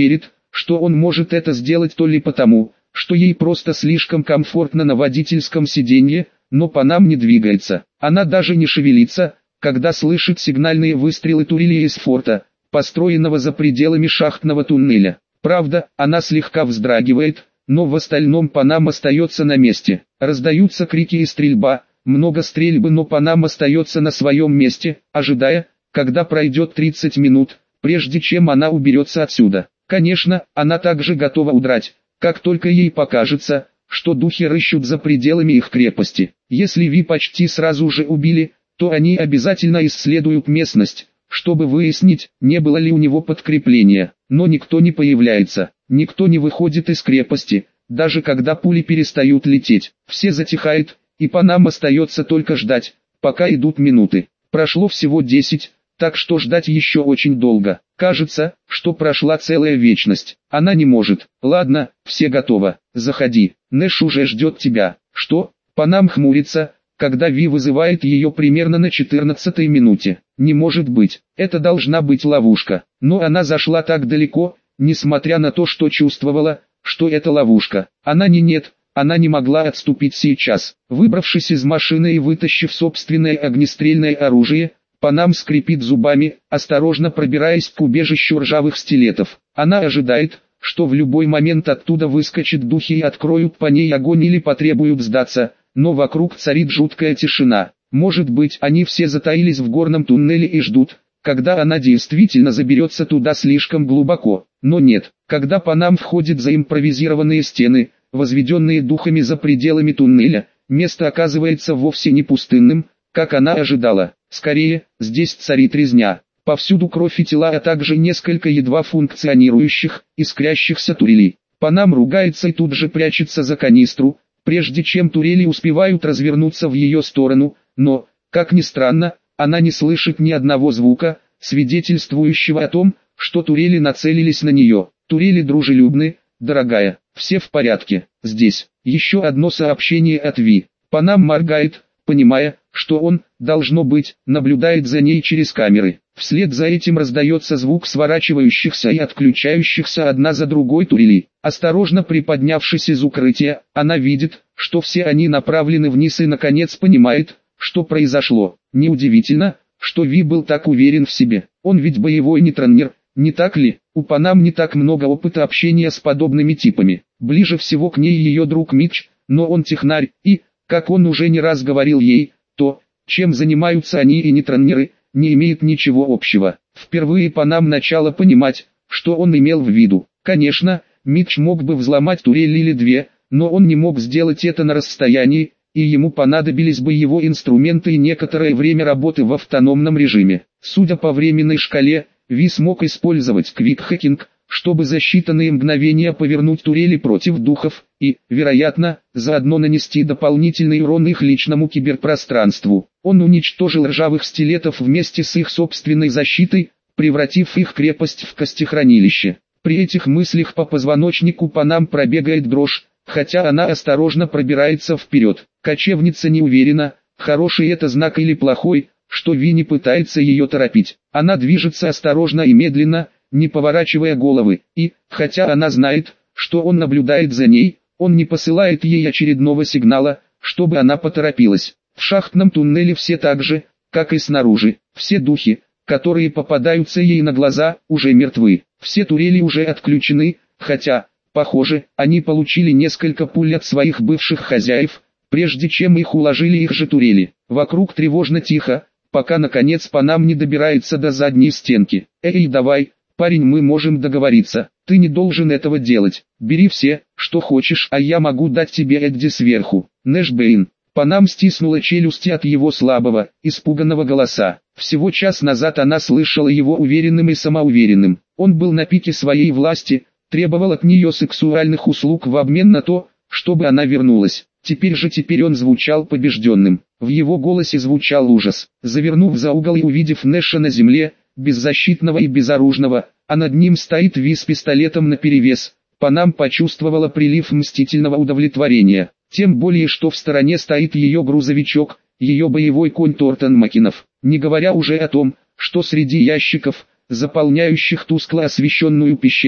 что он может это сделать то ли потому, что ей просто слишком комфортно на водительском сиденье, но Панам не двигается. Она даже не шевелится, когда слышит сигнальные выстрелы турели из форта, построенного за пределами шахтного туннеля. Правда, она слегка вздрагивает, но в остальном Панам остается на месте. Раздаются крики и стрельба, много стрельбы, но Панам остается на своем месте, ожидая, когда пройдет тридцать минут, прежде чем она уберется отсюда. Конечно, она также готова удрать, как только ей покажется, что духи рыщут за пределами их крепости. Если Ви почти сразу же убили, то они обязательно исследуют местность, чтобы выяснить, не было ли у него подкрепления. Но никто не появляется, никто не выходит из крепости, даже когда пули перестают лететь. Все затихают, и Панам остается только ждать, пока идут минуты. Прошло всего десять, так что ждать еще очень долго. Кажется, что прошла целая вечность. Она не может. Ладно, все готово. Заходи. Нэш уже ждет тебя. Что? Панам хмурится, когда Ви вызывает ее примерно на четырнадцатой минуте. Не может быть. Это должна быть ловушка. Но она зашла так далеко, несмотря на то, что чувствовала, что это ловушка. Она не нет. Она не могла отступить сейчас. Выбравшись из машины и вытащив собственное огнестрельное оружие, Панам скрипит зубами, осторожно пробираясь к убежищу ржавых стилетов. Она ожидает, что в любой момент оттуда выскочат духи и откроют по ней огонь или потребуют сдаться, но вокруг царит жуткая тишина. Может быть, они все затаились в горном туннеле и ждут, когда она действительно заберется туда слишком глубоко. Но нет, когда Панам входит за импровизированные стены, возведенные духами за пределами туннеля, место оказывается вовсе не пустынным, как она ожидала. Скорее, здесь царит резня. Повсюду кровь и тела, а также несколько едва функционирующих, искрящихся турелей. Панам ругается и тут же прячется за канистру, прежде чем турели успевают развернуться в ее сторону, но, как ни странно, она не слышит ни одного звука, свидетельствующего о том, что турели нацелились на нее. Турели дружелюбны, дорогая, все в порядке. Здесь еще одно сообщение от Ви. Панам моргает, понимая, что он, должно быть, наблюдает за ней через камеры. Вслед за этим раздается звук сворачивающихся и отключающихся одна за другой турели. Осторожно приподнявшись из укрытия, она видит, что все они направлены вниз и наконец понимает, что произошло. Неудивительно, что Ви был так уверен в себе. Он ведь боевой нетронер, не так ли? У Панам не так много опыта общения с подобными типами. Ближе всего к ней ее друг Митч, но он технарь, и, как он уже не раз говорил ей, то, чем занимаются они и нетронеры, не имеет ничего общего. Впервые Панам начала понимать, что он имел в виду. Конечно, Митч мог бы взломать турель или две, но он не мог сделать это на расстоянии, и ему понадобились бы его инструменты и некоторое время работы в автономном режиме. Судя по временной шкале, Ви смог использовать квикхакинг, чтобы за считанные мгновения повернуть турели против духов, и, вероятно, заодно нанести дополнительный урон их личному киберпространству. Он уничтожил ржавых стилетов вместе с их собственной защитой, превратив их крепость в костехранилище. При этих мыслях по позвоночнику Панам пробегает дрожь, хотя она осторожно пробирается вперед. Кочевница не уверена, хороший это знак или плохой, что Ви не пытается ее торопить. Она движется осторожно и медленно, не поворачивая головы, и, хотя она знает, что он наблюдает за ней, он не посылает ей очередного сигнала, чтобы она поторопилась. В шахтном туннеле все так же, как и снаружи, все духи, которые попадаются ей на глаза, уже мертвы. Все турели уже отключены, хотя, похоже, они получили несколько пуль от своих бывших хозяев, прежде чем их уложили их же турели. Вокруг тревожно тихо, пока наконец Панам не добирается до задней стенки. «Эй, давай, парень, мы можем договориться. Ты не должен этого делать. Бери все, что хочешь, а я могу дать тебе Эдди сверху». Нэш Бэйн. Панам стиснула челюсти от его слабого, испуганного голоса. Всего час назад она слышала его уверенным и самоуверенным. Он был на пике своей власти, требовал от нее сексуальных услуг в обмен на то, чтобы она вернулась. Теперь же теперь он звучал побежденным. В его голосе звучал ужас. Завернув за угол и увидев Нэша на земле, беззащитного и безоружного, а над ним стоит Ви с пистолетом наперевес, Панам почувствовала прилив мстительного удовлетворения. Тем более, что в стороне стоит ее грузовичок, ее боевой конь Тортон Макинов. Не говоря уже о том, что среди ящиков, заполняющих тускло освещенную пещеру,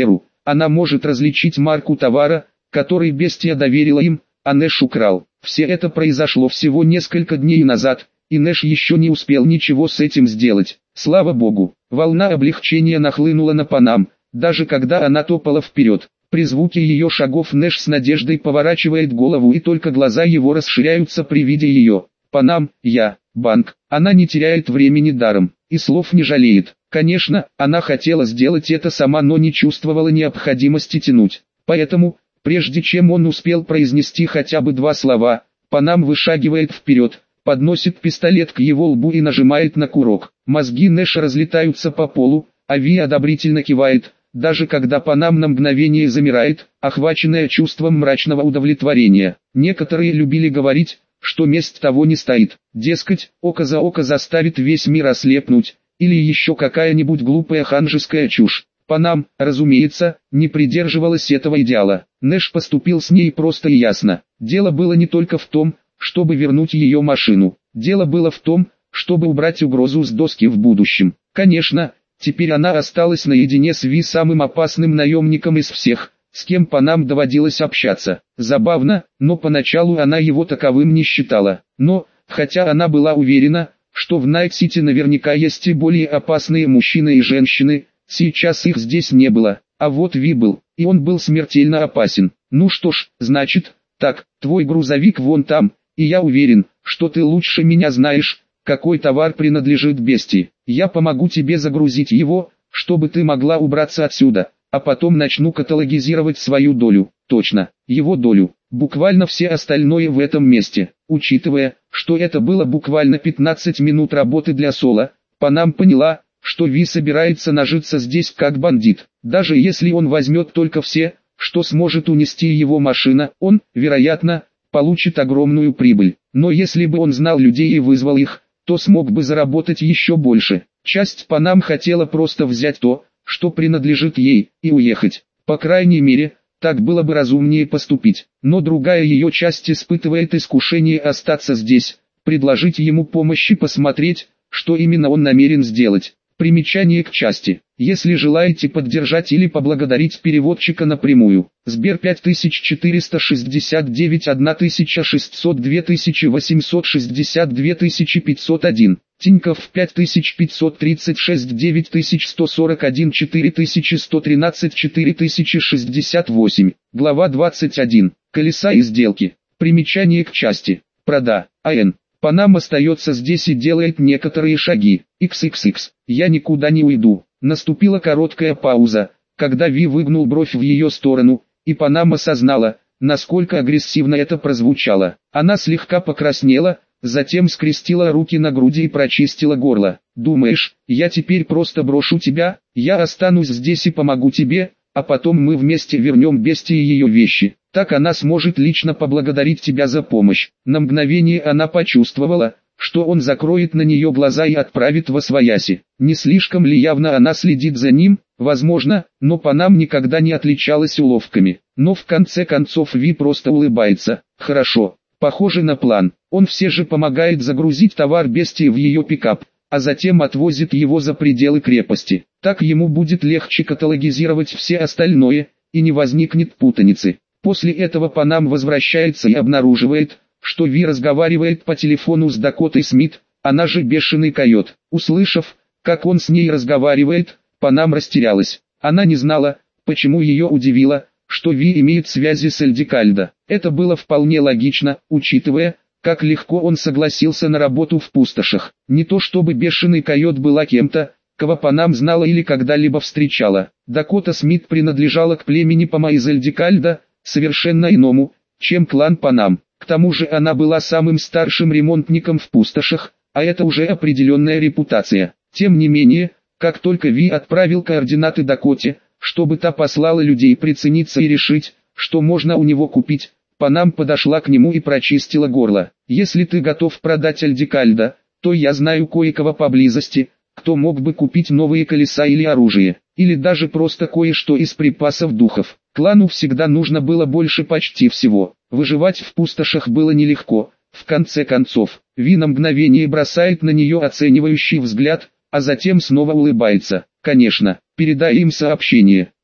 она может различить марку товара, который бестия доверила им, а Нэш украл. Все это произошло всего несколько дней назад, и Нэш еще не успел ничего с этим сделать. Слава богу, волна облегчения нахлынула на Панам, даже когда она топала вперед. При звуке ее шагов Нэш с надеждой поворачивает голову, и только глаза его расширяются при виде ее. Панам, я, банк. Она не теряет времени даром, и слов не жалеет. Конечно, она хотела сделать это сама, но не чувствовала необходимости тянуть. Поэтому, прежде чем он успел произнести хотя бы два слова, Панам вышагивает вперед, подносит пистолет к его лбу и нажимает на курок. Мозги Нэша разлетаются по полу, а Ви одобрительно кивает, даже когда Панам на мгновение замирает, охваченная чувством мрачного удовлетворения. Некоторые любили говорить, что месть того не стоит. Дескать, око за око заставит весь мир ослепнуть, или еще какая-нибудь глупая ханжеская чушь. Панам, разумеется, не придерживалась этого идеала. Нэш поступил с ней просто и ясно. Дело было не только в том, чтобы вернуть ее машину. Дело было в том, чтобы убрать угрозу с доски в будущем. Конечно, теперь она осталась наедине с Ви, самым опасным наемником из всех, с кем Панам доводилось общаться. Забавно, но поначалу она его таковым не считала. Но, хотя она была уверена, что в Найт-Сити наверняка есть и более опасные мужчины и женщины, сейчас их здесь не было. А вот Ви был, и он был смертельно опасен. Ну что ж, значит, так, твой грузовик вон там, и я уверен, что ты лучше меня знаешь, какой товар принадлежит бестии. Я помогу тебе загрузить его, чтобы ты могла убраться отсюда, а потом начну каталогизировать свою долю. Точно, его долю. Буквально все остальное в этом месте. Учитывая, что это было буквально пятнадцать минут работы для Соло, Панам поняла, что Ви собирается нажиться здесь как бандит. Даже если он возьмет только все, что сможет унести его машина, он, вероятно, получит огромную прибыль. Но если бы он знал людей и вызвал их, то смог бы заработать еще больше. Часть Панам хотела просто взять то, что принадлежит ей, и уехать. По крайней мере, так было бы разумнее поступить. Но другая ее часть испытывает искушение остаться здесь, предложить ему помощь и посмотреть, что именно он намерен сделать. Примечание к части. Если желаете поддержать или поблагодарить переводчика напрямую, Сбер пять тысяч четыреста шестьдесят девять тысяча шестьсот два тысячи восемьсот шестьдесят два тысячи пятьсот один, Тинькофф пять тысяч пятьсот тридцать шесть девять тысяч сто сорок один четыре тысячи сто тринадцать четыре тысячи шестьдесят восемь, глава двадцать один, колеса и сделки. Примечание к части. Прода, АН. Панам остается здесь и делает некоторые шаги. икс икс икс. Я никуда не уйду. Наступила короткая пауза, когда Ви выгнул бровь в ее сторону, и Панам осознала, насколько агрессивно это прозвучало. Она слегка покраснела, затем скрестила руки на груди и прочистила горло. «Думаешь, я теперь просто брошу тебя? Я останусь здесь и помогу тебе, а потом мы вместе вернем бестии ее вещи. Так она сможет лично поблагодарить тебя за помощь». На мгновение она почувствовала, что он закроет на нее глаза и отправит восвояси. Не слишком ли явно она следит за ним? Возможно, но Панам никогда не отличалась уловками. Но в конце концов Ви просто улыбается. Хорошо, похоже на план. Он все же помогает загрузить товар бестии в ее пикап, а затем отвозит его за пределы крепости. Так ему будет легче каталогизировать все остальное, и не возникнет путаницы. После этого Панам возвращается и обнаруживает, что Ви разговаривает по телефону с Дакотой Смит, она же Бешеный Койот. Услышав, как он с ней разговаривает, Панам растерялась. Она не знала, почему ее удивило, что Ви имеет связи с Эльдикальдо. Это было вполне логично, учитывая, как легко он согласился на работу в пустошах. Не то чтобы Бешеный Койот была кем-то, кого Панам знала или когда-либо встречала. Дакота Смит принадлежала к племени Пама из Эльдикальдо, совершенно иному, чем клан Панам. К тому же она была самым старшим ремонтником в пустошах, а это уже определенная репутация. Тем не менее, как только Ви отправил координаты Дакоте, чтобы та послала людей прицениться и решить, что можно у него купить, Панам подошла к нему и прочистила горло. «Если ты готов продать Эльдикальдо, то я знаю кое-кого поблизости, кто мог бы купить новые колеса или оружие, или даже просто кое-что из припасов духов». Клану всегда нужно было больше почти всего. Выживать в пустошах было нелегко. В конце концов, Ви на мгновение бросает на нее оценивающий взгляд, а затем снова улыбается. «Конечно, передай им сообщение.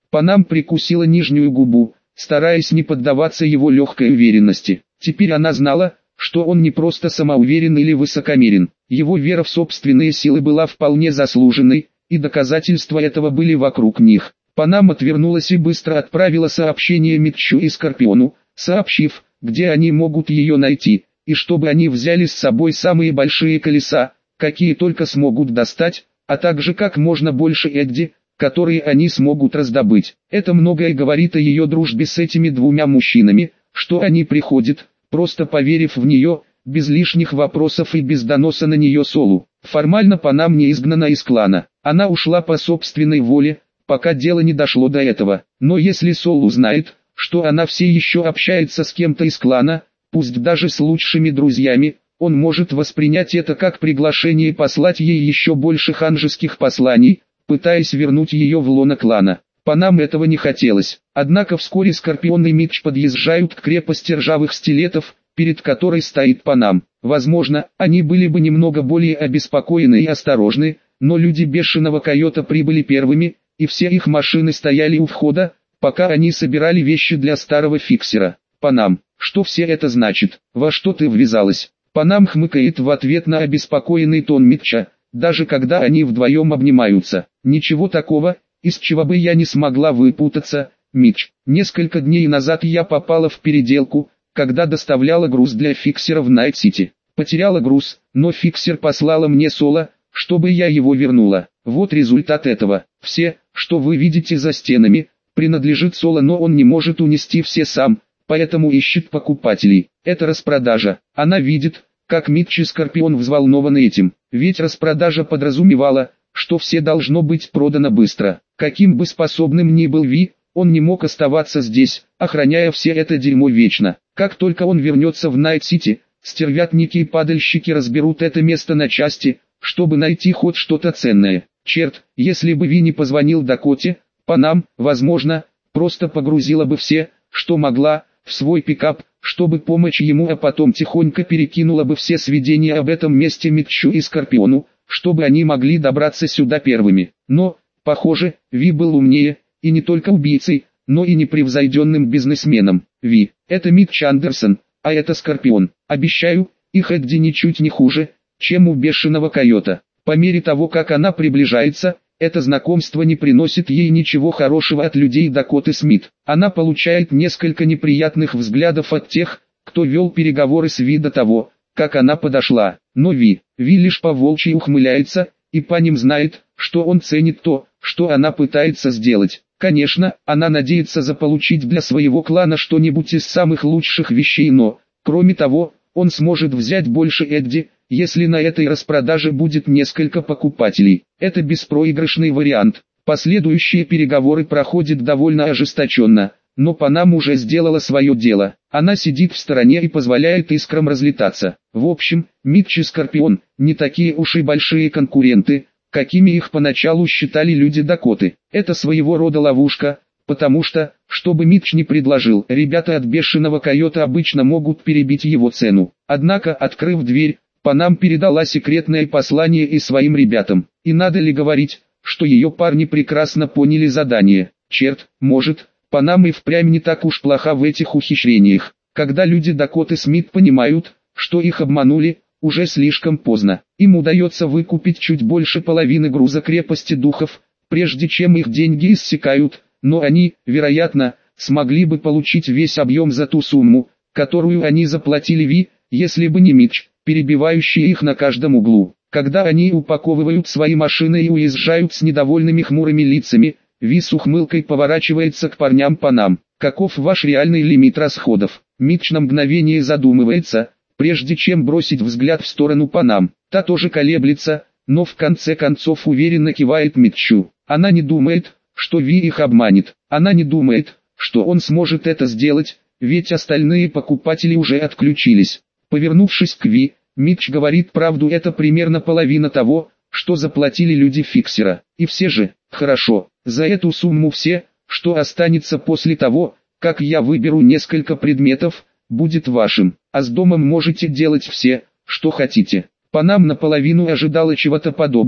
Панам прикусила нижнюю губу, стараясь не поддаваться его легкой уверенности. Теперь она знала, что он не просто самоуверен или высокомерен. Его вера в собственные силы была вполне заслуженной, и доказательства этого были вокруг них. Панам отвернулась и быстро отправила сообщение Митчу и Скорпиону, сообщив, где они могут ее найти, и чтобы они взяли с собой самые большие колеса, какие только смогут достать, а также как можно больше Эдди, которые они смогут раздобыть. Это многое говорит о ее дружбе с этими двумя мужчинами, что они приходят, просто поверив в нее, без лишних вопросов и без доноса на нее Солу. Формально Панам не изгнана из клана, она ушла по собственной воле, пока дело не дошло до этого. Но если Сол узнает, что она все еще общается с кем-то из клана, пусть даже с лучшими друзьями, он может воспринять это как приглашение послать ей еще больше ханжеских посланий, пытаясь вернуть ее в лоно клана. Панам этого не хотелось. Однако вскоре Скорпион и Митч подъезжают к крепости ржавых стилетов, перед которой стоит Панам. Возможно, они были бы немного более обеспокоены и осторожны, но люди бешеного койота прибыли первыми, и все их машины стояли у входа, пока они собирали вещи для старого фиксера. Панам, что все это значит? Во что ты ввязалась? Панам хмыкает в ответ на обеспокоенный тон Митча, даже когда они вдвоем обнимаются. Ничего такого, из чего бы я не смогла выпутаться, Митч. Несколько дней назад я попала в переделку, когда доставляла груз для фиксера в Найт-Сити. Потеряла груз, но фиксер послала мне Соло, чтобы я его вернула. Вот результат этого. Все, что вы видите за стенами, принадлежит Соло, но он не может унести все сам, поэтому ищет покупателей. Это распродажа. Она видит, как Митч и Скорпион взволнованы этим. Ведь распродажа подразумевала, что все должно быть продано быстро. Каким бы способным ни был Ви, он не мог оставаться здесь, охраняя все это дерьмо вечно. Как только он вернется в Найт-Сити, стервятники и падальщики разберут это место на части, чтобы найти хоть что-то ценное. Черт, если бы Ви не позвонил Дакоте, Панам, возможно, просто погрузила бы все, что могла, в свой пикап, чтобы помочь ему, а потом тихонько перекинула бы все сведения об этом месте Митчу и Скорпиону, чтобы они могли добраться сюда первыми. Но, похоже, Ви был умнее, и не только убийцей, но и непревзойденным бизнесменом. Ви, это Митч Андерсон, а это Скорпион. Обещаю, их Эдди ничуть не хуже, чем у бешеного койота. По мере того, как она приближается, это знакомство не приносит ей ничего хорошего от людей Дакоты Смит. Она получает несколько неприятных взглядов от тех, кто вел переговоры с Ви до того, как она подошла. Но Ви, Ви лишь по-волчьи ухмыляется, и по ним знает, что он ценит то, что она пытается сделать. Конечно, она надеется заполучить для своего клана что-нибудь из самых лучших вещей, но, кроме того, он сможет взять больше Эдди, если на этой распродаже будет несколько покупателей. Это беспроигрышный вариант. Последующие переговоры проходят довольно ожесточенно, но Панам уже сделала свое дело. Она сидит в стороне и позволяет искрам разлетаться. В общем, Митч и Скорпион не такие уж и большие конкуренты, какими их поначалу считали люди Дакоты. Это своего рода ловушка, потому что, что бы Митч ни предложил, ребята от бешеного койота обычно могут перебить его цену. Однако, открыв дверь, Панам передала секретное послание и своим ребятам. И надо ли говорить, что ее парни прекрасно поняли задание. Черт, может, Панам и впрямь не так уж плоха в этих ухищрениях. Когда люди Дакоты Смит понимают, что их обманули, уже слишком поздно. Им удается выкупить чуть больше половины груза крепости духов, прежде чем их деньги иссякают, но они, вероятно, смогли бы получить весь объем за ту сумму, которую они заплатили Ви, если бы не Митч, перебивающий их на каждом углу. Когда они упаковывают свои машины и уезжают с недовольными хмурыми лицами, Ви с ухмылкой поворачивается к парням Панам. Каков ваш реальный лимит расходов? Митч на мгновение задумывается, прежде чем бросить взгляд в сторону Панам. Та тоже колеблется, но в конце концов уверенно кивает Митчу. Она не думает, что Ви их обманет. Она не думает, что он сможет это сделать, ведь остальные покупатели уже отключились. Повернувшись к Ви, Митч говорит правду, это примерно половина того, что заплатили люди фиксера. И все же, хорошо, за эту сумму все, что останется после того, как я выберу несколько предметов, будет вашим, а с домом можете делать все, что хотите. Панам наполовину ожидала чего-то подобного,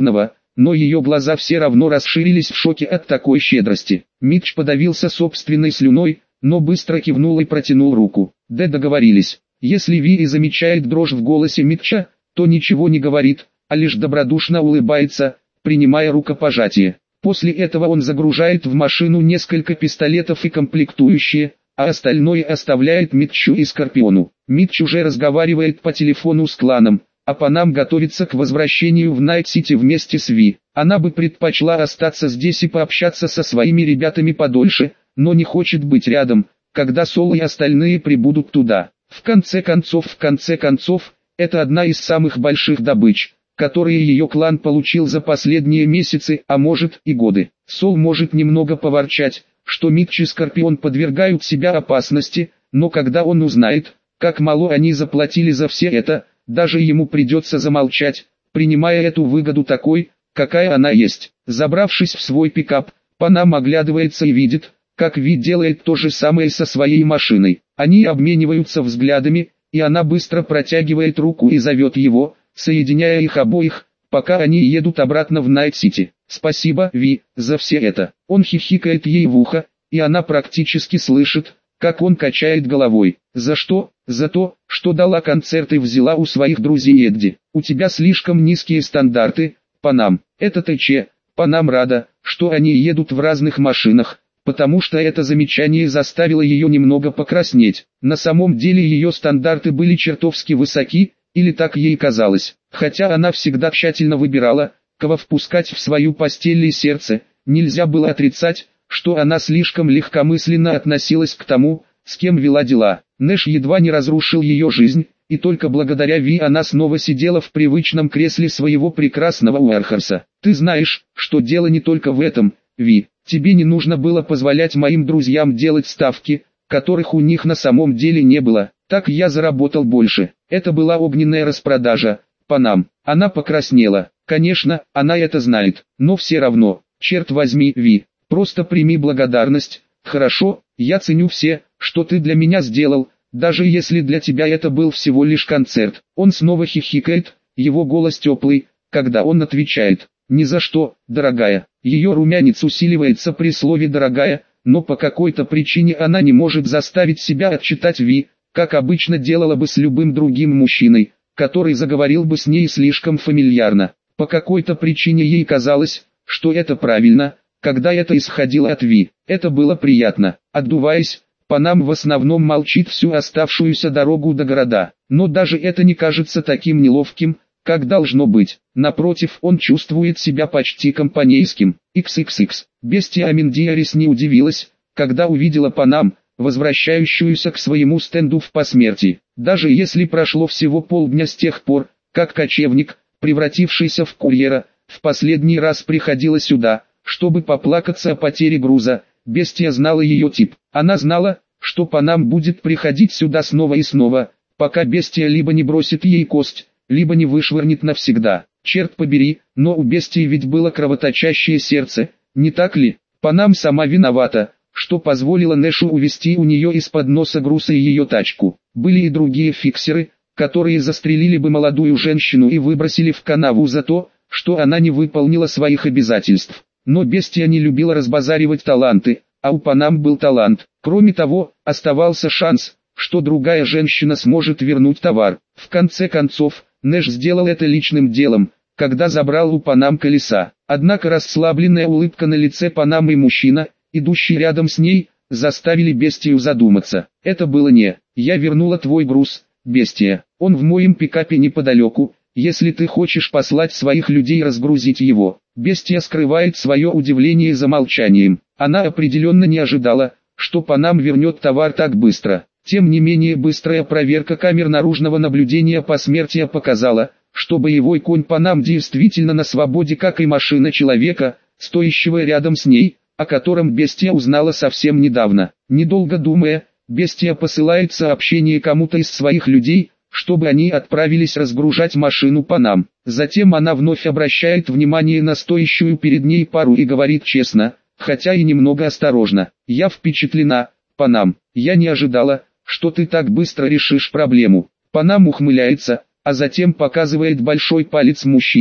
но ее глаза все равно расширились в шоке от такой щедрости. Митч подавился собственной слюной, но быстро кивнул и протянул руку. Да, договорились. Если Ви и замечает дрожь в голосе Митча, то ничего не говорит, а лишь добродушно улыбается, принимая рукопожатие. После этого он загружает в машину несколько пистолетов и комплектующие, а остальное оставляет Митчу и Скорпиону. Митч уже разговаривает по телефону с кланом, а Панам готовится к возвращению в Найт-Сити вместе с Ви. Она бы предпочла остаться здесь и пообщаться со своими ребятами подольше, но не хочет быть рядом, когда Сол и остальные прибудут туда. В конце концов, в конце концов, это одна из самых больших добыч, которые ее клан получил за последние месяцы, а может и годы. Сол может немного поворчать, что Митч и Скорпион подвергают себя опасности, но когда он узнает, как мало они заплатили за все это, даже ему придется замолчать, принимая эту выгоду такой, какая она есть. Забравшись в свой пикап, Панам оглядывается и видит, как Ви делает то же самое со своей машиной. Они обмениваются взглядами, и она быстро протягивает руку и зовет его, соединяя их обоих, пока они едут обратно в Найт-Сити. «Спасибо, Ви, за все это». Он хихикает ей в ухо, и она практически слышит, как он качает головой. «За что?» «За то, что дала концерт и взяла у своих друзей Эдди. У тебя слишком низкие стандарты, Панам». Это ТЧ. Панам рада, что они едут в разных машинах, потому что это замечание заставило ее немного покраснеть. На самом деле ее стандарты были чертовски высоки, или так ей казалось. Хотя она всегда тщательно выбирала, кого впускать в свою постель и сердце, нельзя было отрицать, что она слишком легкомысленно относилась к тому, с кем вела дела. Нэш едва не разрушил ее жизнь, и только благодаря Ви она снова сидела в привычном кресле своего прекрасного Уэрхерса. «Ты знаешь, что дело не только в этом, Ви. Тебе не нужно было позволять моим друзьям делать ставки, которых у них на самом деле не было. Так я заработал больше». Это была огненная распродажа, Панам. Она покраснела. Конечно, она это знает, но все равно, черт возьми, Ви, просто прими благодарность. Хорошо, я ценю все, что ты для меня сделал, даже если для тебя это был всего лишь концерт. Он снова хихикает, его голос теплый, когда он отвечает: «Ни за что, дорогая». Ее румянец усиливается при слове «дорогая», но по какой-то причине она не может заставить себя отчитать Ви, как обычно делала бы с любым другим мужчиной, который заговорил бы с ней слишком фамильярно. По какой-то причине ей казалось, что это правильно, когда это исходило от Ви. Это было приятно. Отдуваясь, Панам в основном молчит всю оставшуюся дорогу до города. Но даже это не кажется таким неловким, как должно быть. Напротив, он чувствует себя почти компанейским. икс икс икс. Бестия Аминдиарис не удивилась, когда увидела Панам, возвращающуюся к своему стенду в посмертии. Даже если прошло всего полдня с тех пор, как кочевник, превратившийся в курьера, в последний раз приходила сюда, чтобы поплакаться о потере груза, Бестия знала ее тип. Она знала, что Панам будет приходить сюда снова и снова, пока Бестия либо не бросит ей кость, либо не вышвырнет навсегда. Черт побери, но у Бестии ведь было кровоточащее сердце, не так ли? Панам сама виновата, что позволила Нэшу увести у нее из-под носа груза и ее тачку. Были и другие фиксеры, которые застрелили бы молодую женщину и выбросили в канаву за то, что она не выполнила своих обязательств. Но Бестия не любила разбазаривать таланты, а у Панам был талант. Кроме того, оставался шанс, что другая женщина сможет вернуть товар. В конце концов, Нэш сделал это личным делом, когда забрал у Панам колеса. Однако расслабленная улыбка на лице Панам и мужчина, идущий рядом с ней, заставили Бестию задуматься. Это было не «я вернула твой груз, Бестия, он в моем пикапе неподалеку, если ты хочешь послать своих людей разгрузить его». Бестия скрывает свое удивление за молчанием. Она определенно не ожидала, что Панам вернет товар так быстро. Тем не менее быстрая проверка камер наружного наблюдения посмертия показала, что боевой конь Панам действительно на свободе, как и машина человека, стоящего рядом с ней, о котором Бестия узнала совсем недавно. Недолго думая, Бестия посылает сообщение кому-то из своих людей, чтобы они отправились разгружать машину Панам. Затем она вновь обращает внимание на стоящую перед ней пару и говорит честно, хотя и немного осторожно: «Я впечатлена, Панам, я не ожидала, что ты так быстро решишь проблему». Панам ухмыляется, а затем показывает большой палец мужчине,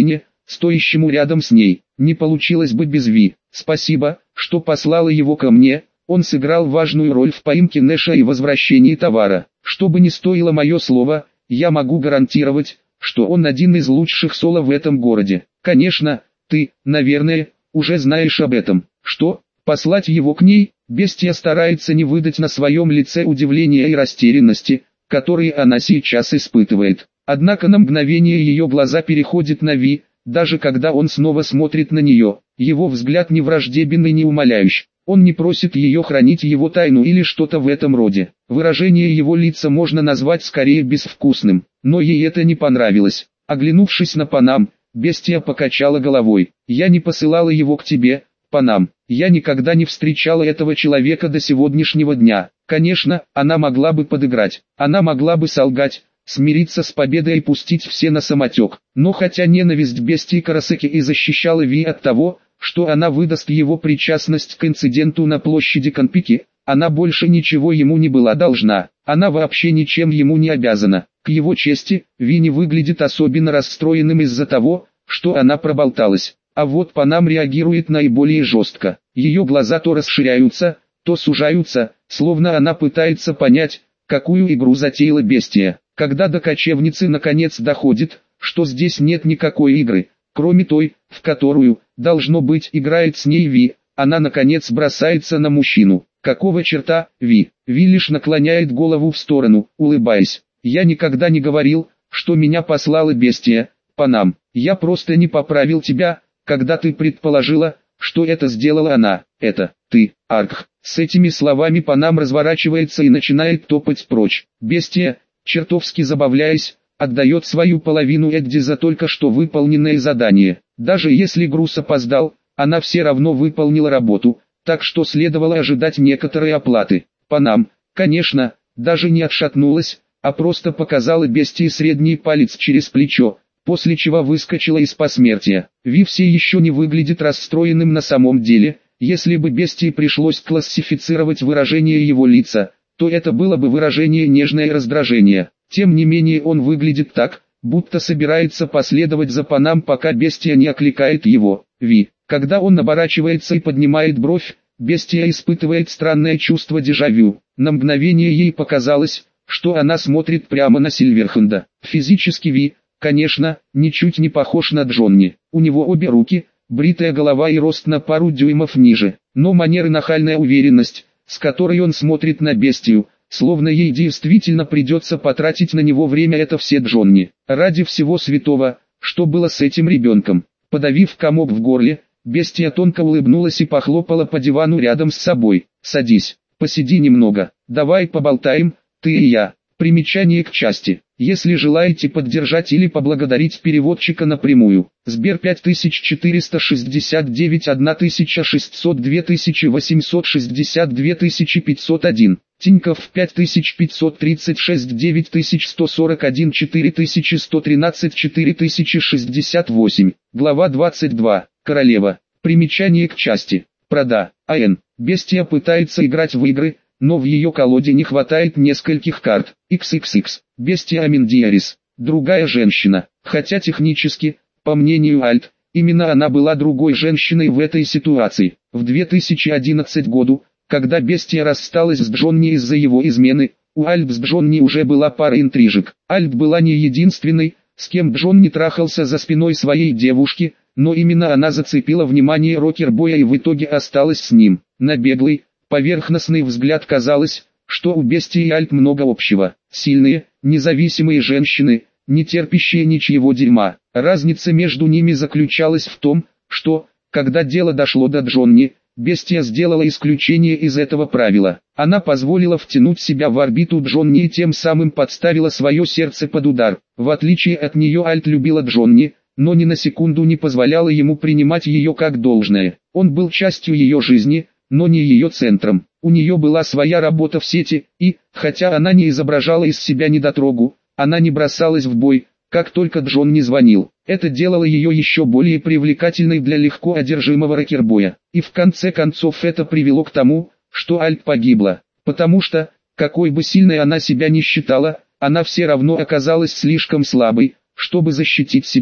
стоящему рядом с ней. Не получилось бы без Ви. Спасибо, что послала его ко мне. Он сыграл важную роль в поимке Нэша и возвращении товара. Что бы ни стоило мое слово, я могу гарантировать, что он один из лучших соло в этом городе. Конечно, ты, наверное, уже знаешь об этом. Что, послать его к ней? Бестия старается не выдать на своем лице удивления и растерянности, которые она сейчас испытывает. Однако на мгновение ее глаза переходят на Ви, даже когда он снова смотрит на нее. Его взгляд не враждебен и не умоляющий. Он не просит ее хранить его тайну или что-то в этом роде. Выражение его лица можно назвать скорее безвкусным, но ей это не понравилось. Оглянувшись на Панам, Бестия покачала головой. «Я не посылала его к тебе, Панам. Я никогда не встречала этого человека до сегодняшнего дня. Конечно, она могла бы подыграть, она могла бы солгать, смириться с победой и пустить все на самотек. Но хотя ненависть Бестии Карасеки и защищала Ви от того, что она выдаст его причастность к инциденту на площади Канпики, она больше ничего ему не была должна. Она вообще ничем ему не обязана. К его чести, Ви не выглядит особенно расстроенным из-за того, что она проболталась. А вот Панам реагирует наиболее жестко. Ее глаза то расширяются, то сужаются, словно она пытается понять, какую игру затеяла Бестия. Когда до кочевницы наконец доходит, что здесь нет никакой игры, кроме той, в которую, должно быть, играет с ней Ви, она наконец бросается на мужчину. Какого черта, Ви? Ви лишь наклоняет голову в сторону, улыбаясь. Я никогда не говорил, что меня послала Бестия, Панам. Я просто не поправил тебя, когда ты предположила, что это сделала она. Это, ты, Аркх. С этими словами Панам разворачивается и начинает топать прочь. Бестия, чертовски забавляясь, отдает свою половину Эдди за только что выполненное задание. Даже если груз опоздал, она все равно выполнила работу, так что следовало ожидать некоторой оплаты. Панам, конечно, даже не отшатнулась, а просто показала Бестии средний палец через плечо, после чего выскочила из посмертия. Ви все еще не выглядит расстроенным на самом деле. Если бы Бестии пришлось классифицировать выражение его лица, то это было бы выражение нежное раздражение. Тем не менее он выглядит так, будто собирается последовать за Панам, пока Бестия не окликает его. Ви. Когда он оборачивается и поднимает бровь, Бестия испытывает странное чувство дежавю. На мгновение ей показалось, что она смотрит прямо на Сильверхенда. Физически Ви, конечно, ничуть не похож на Джонни. У него обе руки, бритая голова и рост на пару дюймов ниже. Но манера и нахальная уверенность, с которой он смотрит на Бестию, словно ей действительно придется потратить на него время, это все Джонни. Ради всего святого, что было с этим ребенком? Подавив комок в горле, Бестия тонко улыбнулась и похлопала по дивану рядом с собой. «Садись, посиди немного, давай поболтаем, ты и я». Примечание к части. Если желаете поддержать или поблагодарить переводчика напрямую, Сбер пять тысяч четыреста шестьдесят девять тысяча шестьсот два тысячи восемьсот шестьдесят два тысячи пятьсот один, Тинькофф пять тысяч пятьсот тридцать шесть девять тысяч сто сорок один четыре тысячи сто тринадцать четыре тысячи шестьдесят восемь, глава двадцать два, Королева. Примечание к части. Прода. АН. Бестия пытается играть в игры, но в ее колоде не хватает нескольких карт. икс икс икс. Бестия Аминдиарис. Другая женщина. Хотя технически, по мнению Альт, именно она была другой женщиной в этой ситуации. В две тысячи одиннадцатом году, когда Бестия рассталась с Джонни из-за его измены, у Альт с Джонни уже была пара интрижек. Альт была не единственной, с кем Джонни трахался за спиной своей девушки, но именно она зацепила внимание рокербоя и в итоге осталась с ним. На беглый, поверхностный взгляд казалось, что у Бестии и Альт много общего. Сильные, независимые женщины, не терпящие ничьего дерьма. Разница между ними заключалась в том, что, когда дело дошло до Джонни, Бестия сделала исключение из этого правила. Она позволила втянуть себя в орбиту Джонни и тем самым подставила свое сердце под удар. В отличие от нее Альт любила Джонни, но ни на секунду не позволяла ему принимать ее как должное. Он был частью ее жизни, но не ее центром. У нее была своя работа в сети, и, хотя она не изображала из себя недотрогу, она не бросалась в бой, как только Джон не звонил. Это делало ее еще более привлекательной для легко одержимого рокербоя. И в конце концов это привело к тому, что Альт погибла. Потому что, какой бы сильной она себя ни считала, она все равно оказалась слишком слабой, чтобы защитить себя.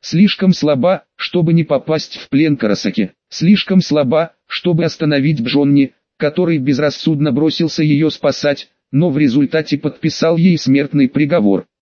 Слишком слаба, чтобы не попасть в плен Карасаки. Слишком слаба, чтобы остановить Джонни, который безрассудно бросился ее спасать, но в результате подписал ей смертный приговор.